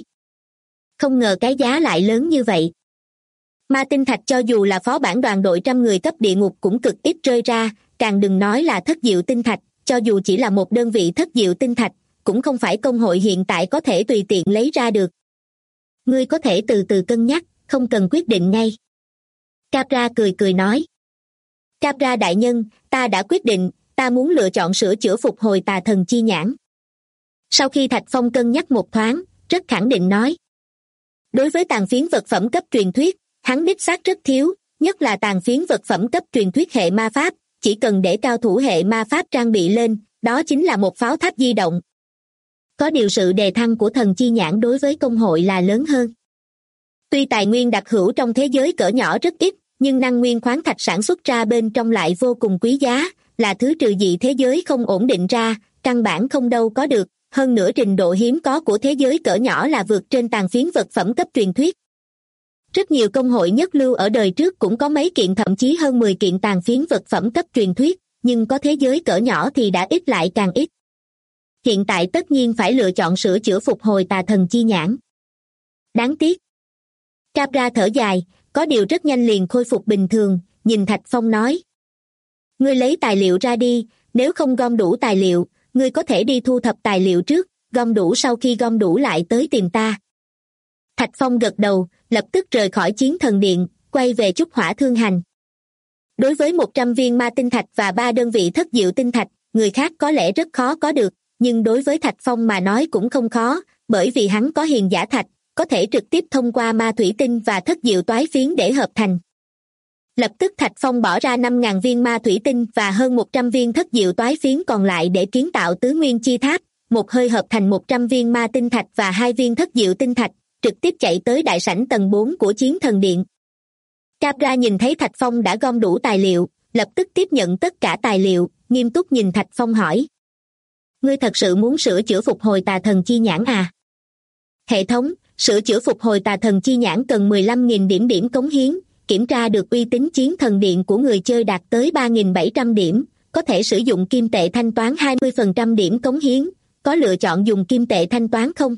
Không ngờ cái giá lại lớn như vậy. Ma tinh thạch cho dù là phó bản đoàn đội 100 người cấp địa ngục cũng cực ít rơi ra, càng đừng nói là thất diệu tinh thạch, cho dù chỉ là một đơn vị thất diệu tinh thạch, cũng không phải công hội hiện tại có thể tùy tiện lấy ra được. Ngươi có thể từ từ cân nhắc, không cần quyết định ngay. Capra cười cười nói. Capra đại nhân, ta đã quyết định, ta muốn lựa chọn sửa chữa phục hồi Tà Thần chi nhãn. Sau khi Thạch Phong cân nhắc một thoáng, rất khẳng định nói. Đối với tàn phiến vật phẩm cấp truyền thuyết, hắn đích xác rất thiếu, nhất là tàn phiến vật phẩm cấp truyền thuyết hệ ma pháp, chỉ cần để cao thủ hệ ma pháp trang bị lên, đó chính là một pháo tháp di động. Có điều sự đề thăng của thần chi nhãn đối với công hội là lớn hơn. Tuy tài nguyên đặc hữu trong thế giới cỡ nhỏ rất ít, nhưng năng nguyên khoáng thạch sản xuất ra bên trong lại vô cùng quý giá, là thứ trừ dị thế giới không ổn định ra, căn bản không đâu có được, hơn nữa trình độ hiếm có của thế giới cỡ nhỏ là vượt trên tàn phiến vật phẩm cấp truyền thuyết. Rất nhiều công hội nhất lưu ở đời trước cũng có mấy kiện thậm chí hơn 10 kiện tàn phiến vật phẩm cấp truyền thuyết, nhưng có thế giới cỡ nhỏ thì đã ít lại càng ít. Hiện tại tất nhiên phải lựa chọn sửa chữa phục hồi tà thần chi nhãn. Đáng tiếc. Capra thở dài, có điều rất nhanh liền khôi phục bình thường, nhìn Thạch Phong nói. Ngươi lấy tài liệu ra đi, nếu không gom đủ tài liệu, ngươi có thể đi thu thập tài liệu trước, gom đủ sau khi gom đủ lại tới tìm ta. Thạch Phong gật đầu, lập tức rời khỏi chiến thần điện, quay về Trúc Hỏa Thương Hành. Đối với 100 viên ma tinh thạch và 3 đơn vị thất diệu tinh thạch, người khác có lẽ rất khó có được, nhưng đối với Thạch Phong mà nói cũng không khó, bởi vì hắn có hiền giả thạch, có thể trực tiếp thông qua ma thủy tinh và thất diệu toái phiến để hợp thành. Lập tức Thạch Phong bỏ ra 5.000 viên ma thủy tinh và hơn 100 viên thất diệu toái phiến còn lại để kiến tạo tứ nguyên chi tháp, một hơi hợp thành 100 viên ma tinh thạch và 2 viên thất diệu tinh thạch, trực tiếp chạy tới đại sảnh tầng 4 của chiến thần điện. Capra nhìn thấy Thạch Phong đã gom đủ tài liệu, lập tức tiếp nhận tất cả tài liệu, nghiêm túc nhìn Thạch Phong hỏi. Ngươi thật sự muốn sửa chữa phục hồi tà thần chi nhãn à? Hệ thống, sửa chữa phục hồi tà thần chi nhãn cần 15.000 điểm cống hiến, kiểm tra được uy tín chiến thần điện của người chơi đạt tới 3.700 điểm, có thể sử dụng kim tệ thanh toán 20% điểm cống hiến, có lựa chọn dùng kim tệ thanh toán không?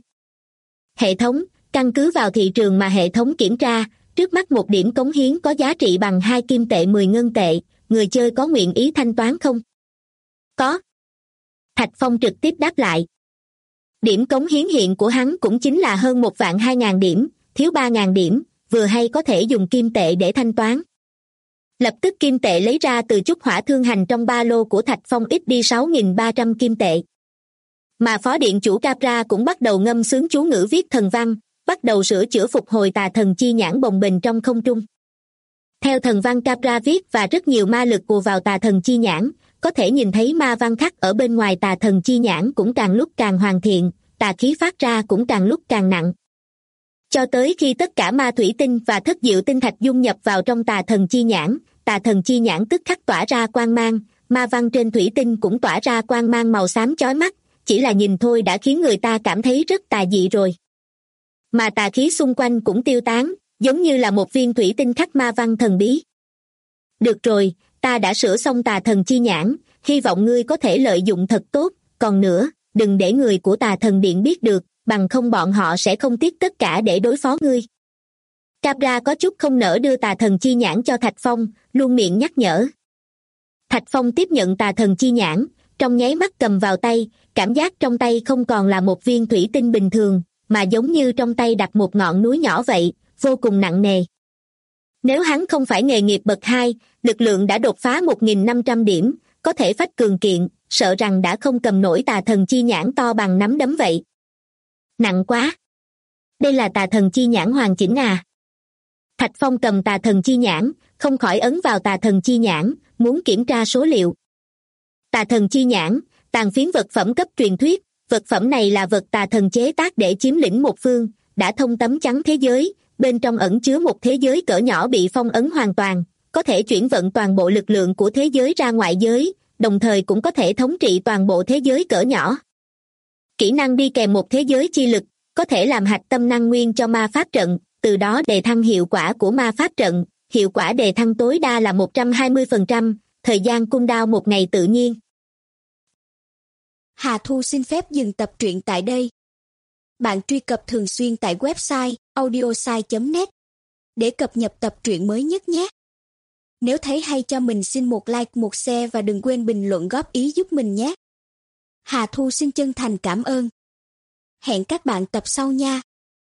Hệ thống, căn cứ vào thị trường mà hệ thống kiểm tra, trước mắt một điểm cống hiến có giá trị bằng 2 kim tệ 10 ngân tệ, người chơi có nguyện ý thanh toán không? Có. Thạch Phong trực tiếp đáp lại. Điểm cống hiến hiện của hắn cũng chính là hơn 1.200.000 điểm, thiếu 3.000 điểm, vừa hay có thể dùng kim tệ để thanh toán. Lập tức kim tệ lấy ra từ Trúc Hỏa Thương Hành trong ba lô của Thạch Phong ít đi 6.300 kim tệ. Mà phó điện chủ Capra cũng bắt đầu ngâm sướng chú ngữ viết thần văn, bắt đầu sửa chữa phục hồi tà thần chi nhãn bồng bềnh trong không trung. Theo thần văn Capra viết và rất nhiều ma lực ùa vào tà thần chi nhãn, có thể nhìn thấy ma văn khắc ở bên ngoài tà thần chi nhãn cũng càng lúc càng hoàn thiện, tà khí phát ra cũng càng lúc càng nặng. Cho tới khi tất cả ma thủy tinh và thất diệu tinh thạch dung nhập vào trong tà thần chi nhãn tức khắc tỏa ra quang mang, ma văn trên thủy tinh cũng tỏa ra quang mang màu xám chói mắt, chỉ là nhìn thôi đã khiến người ta cảm thấy rất tà dị rồi. Mà tà khí xung quanh cũng tiêu tán, giống như là một viên thủy tinh khắc ma văn thần bí. Được rồi, ta đã sửa xong tà thần chi nhãn, hy vọng ngươi có thể lợi dụng thật tốt, còn nữa, đừng để người của tà thần điện biết được, bằng không bọn họ sẽ không tiếc tất cả để đối phó ngươi. Capra có chút không nỡ đưa tà thần chi nhãn cho Thạch Phong, luôn miệng nhắc nhở. Thạch Phong tiếp nhận tà thần chi nhãn, trong nháy mắt cầm vào tay, cảm giác trong tay không còn là một viên thủy tinh bình thường, mà giống như trong tay đặt một ngọn núi nhỏ vậy, vô cùng nặng nề. Nếu hắn không phải nghề nghiệp bậc 2, lực lượng đã đột phá 1.500 điểm, có thể phách cường kiện, sợ rằng đã không cầm nổi tà thần chi nhãn to bằng nắm đấm vậy. Nặng quá! Đây là tà thần chi nhãn hoàn chỉnh à? Thạch Phong cầm tà thần chi nhãn, không khỏi ấn vào tà thần chi nhãn, muốn kiểm tra số liệu. Tà thần chi nhãn, tàn phiến vật phẩm cấp truyền thuyết, vật phẩm này là vật tà thần chế tác để chiếm lĩnh một phương, đã thông tấm chắn thế giới, bên trong ẩn chứa một thế giới cỡ nhỏ bị phong ấn hoàn toàn, có thể chuyển vận toàn bộ lực lượng của thế giới ra ngoại giới, đồng thời cũng có thể thống trị toàn bộ thế giới cỡ nhỏ. Kỹ năng đi kèm một thế giới chi lực, có thể làm hạch tâm năng nguyên cho ma pháp trận, từ đó đề thăng hiệu quả của ma pháp trận, hiệu quả đề thăng tối đa là 120%, thời gian cooldown 1 ngày tự nhiên. Hà Thu xin phép dừng tập truyện tại đây. Bạn truy cập thường xuyên tại website audiosai.net để cập nhật tập truyện mới nhất nhé. Nếu thấy hay cho mình xin một like, một share và đừng quên bình luận góp ý giúp mình nhé. Hà Thu xin chân thành cảm ơn. Hẹn các bạn tập sau nha.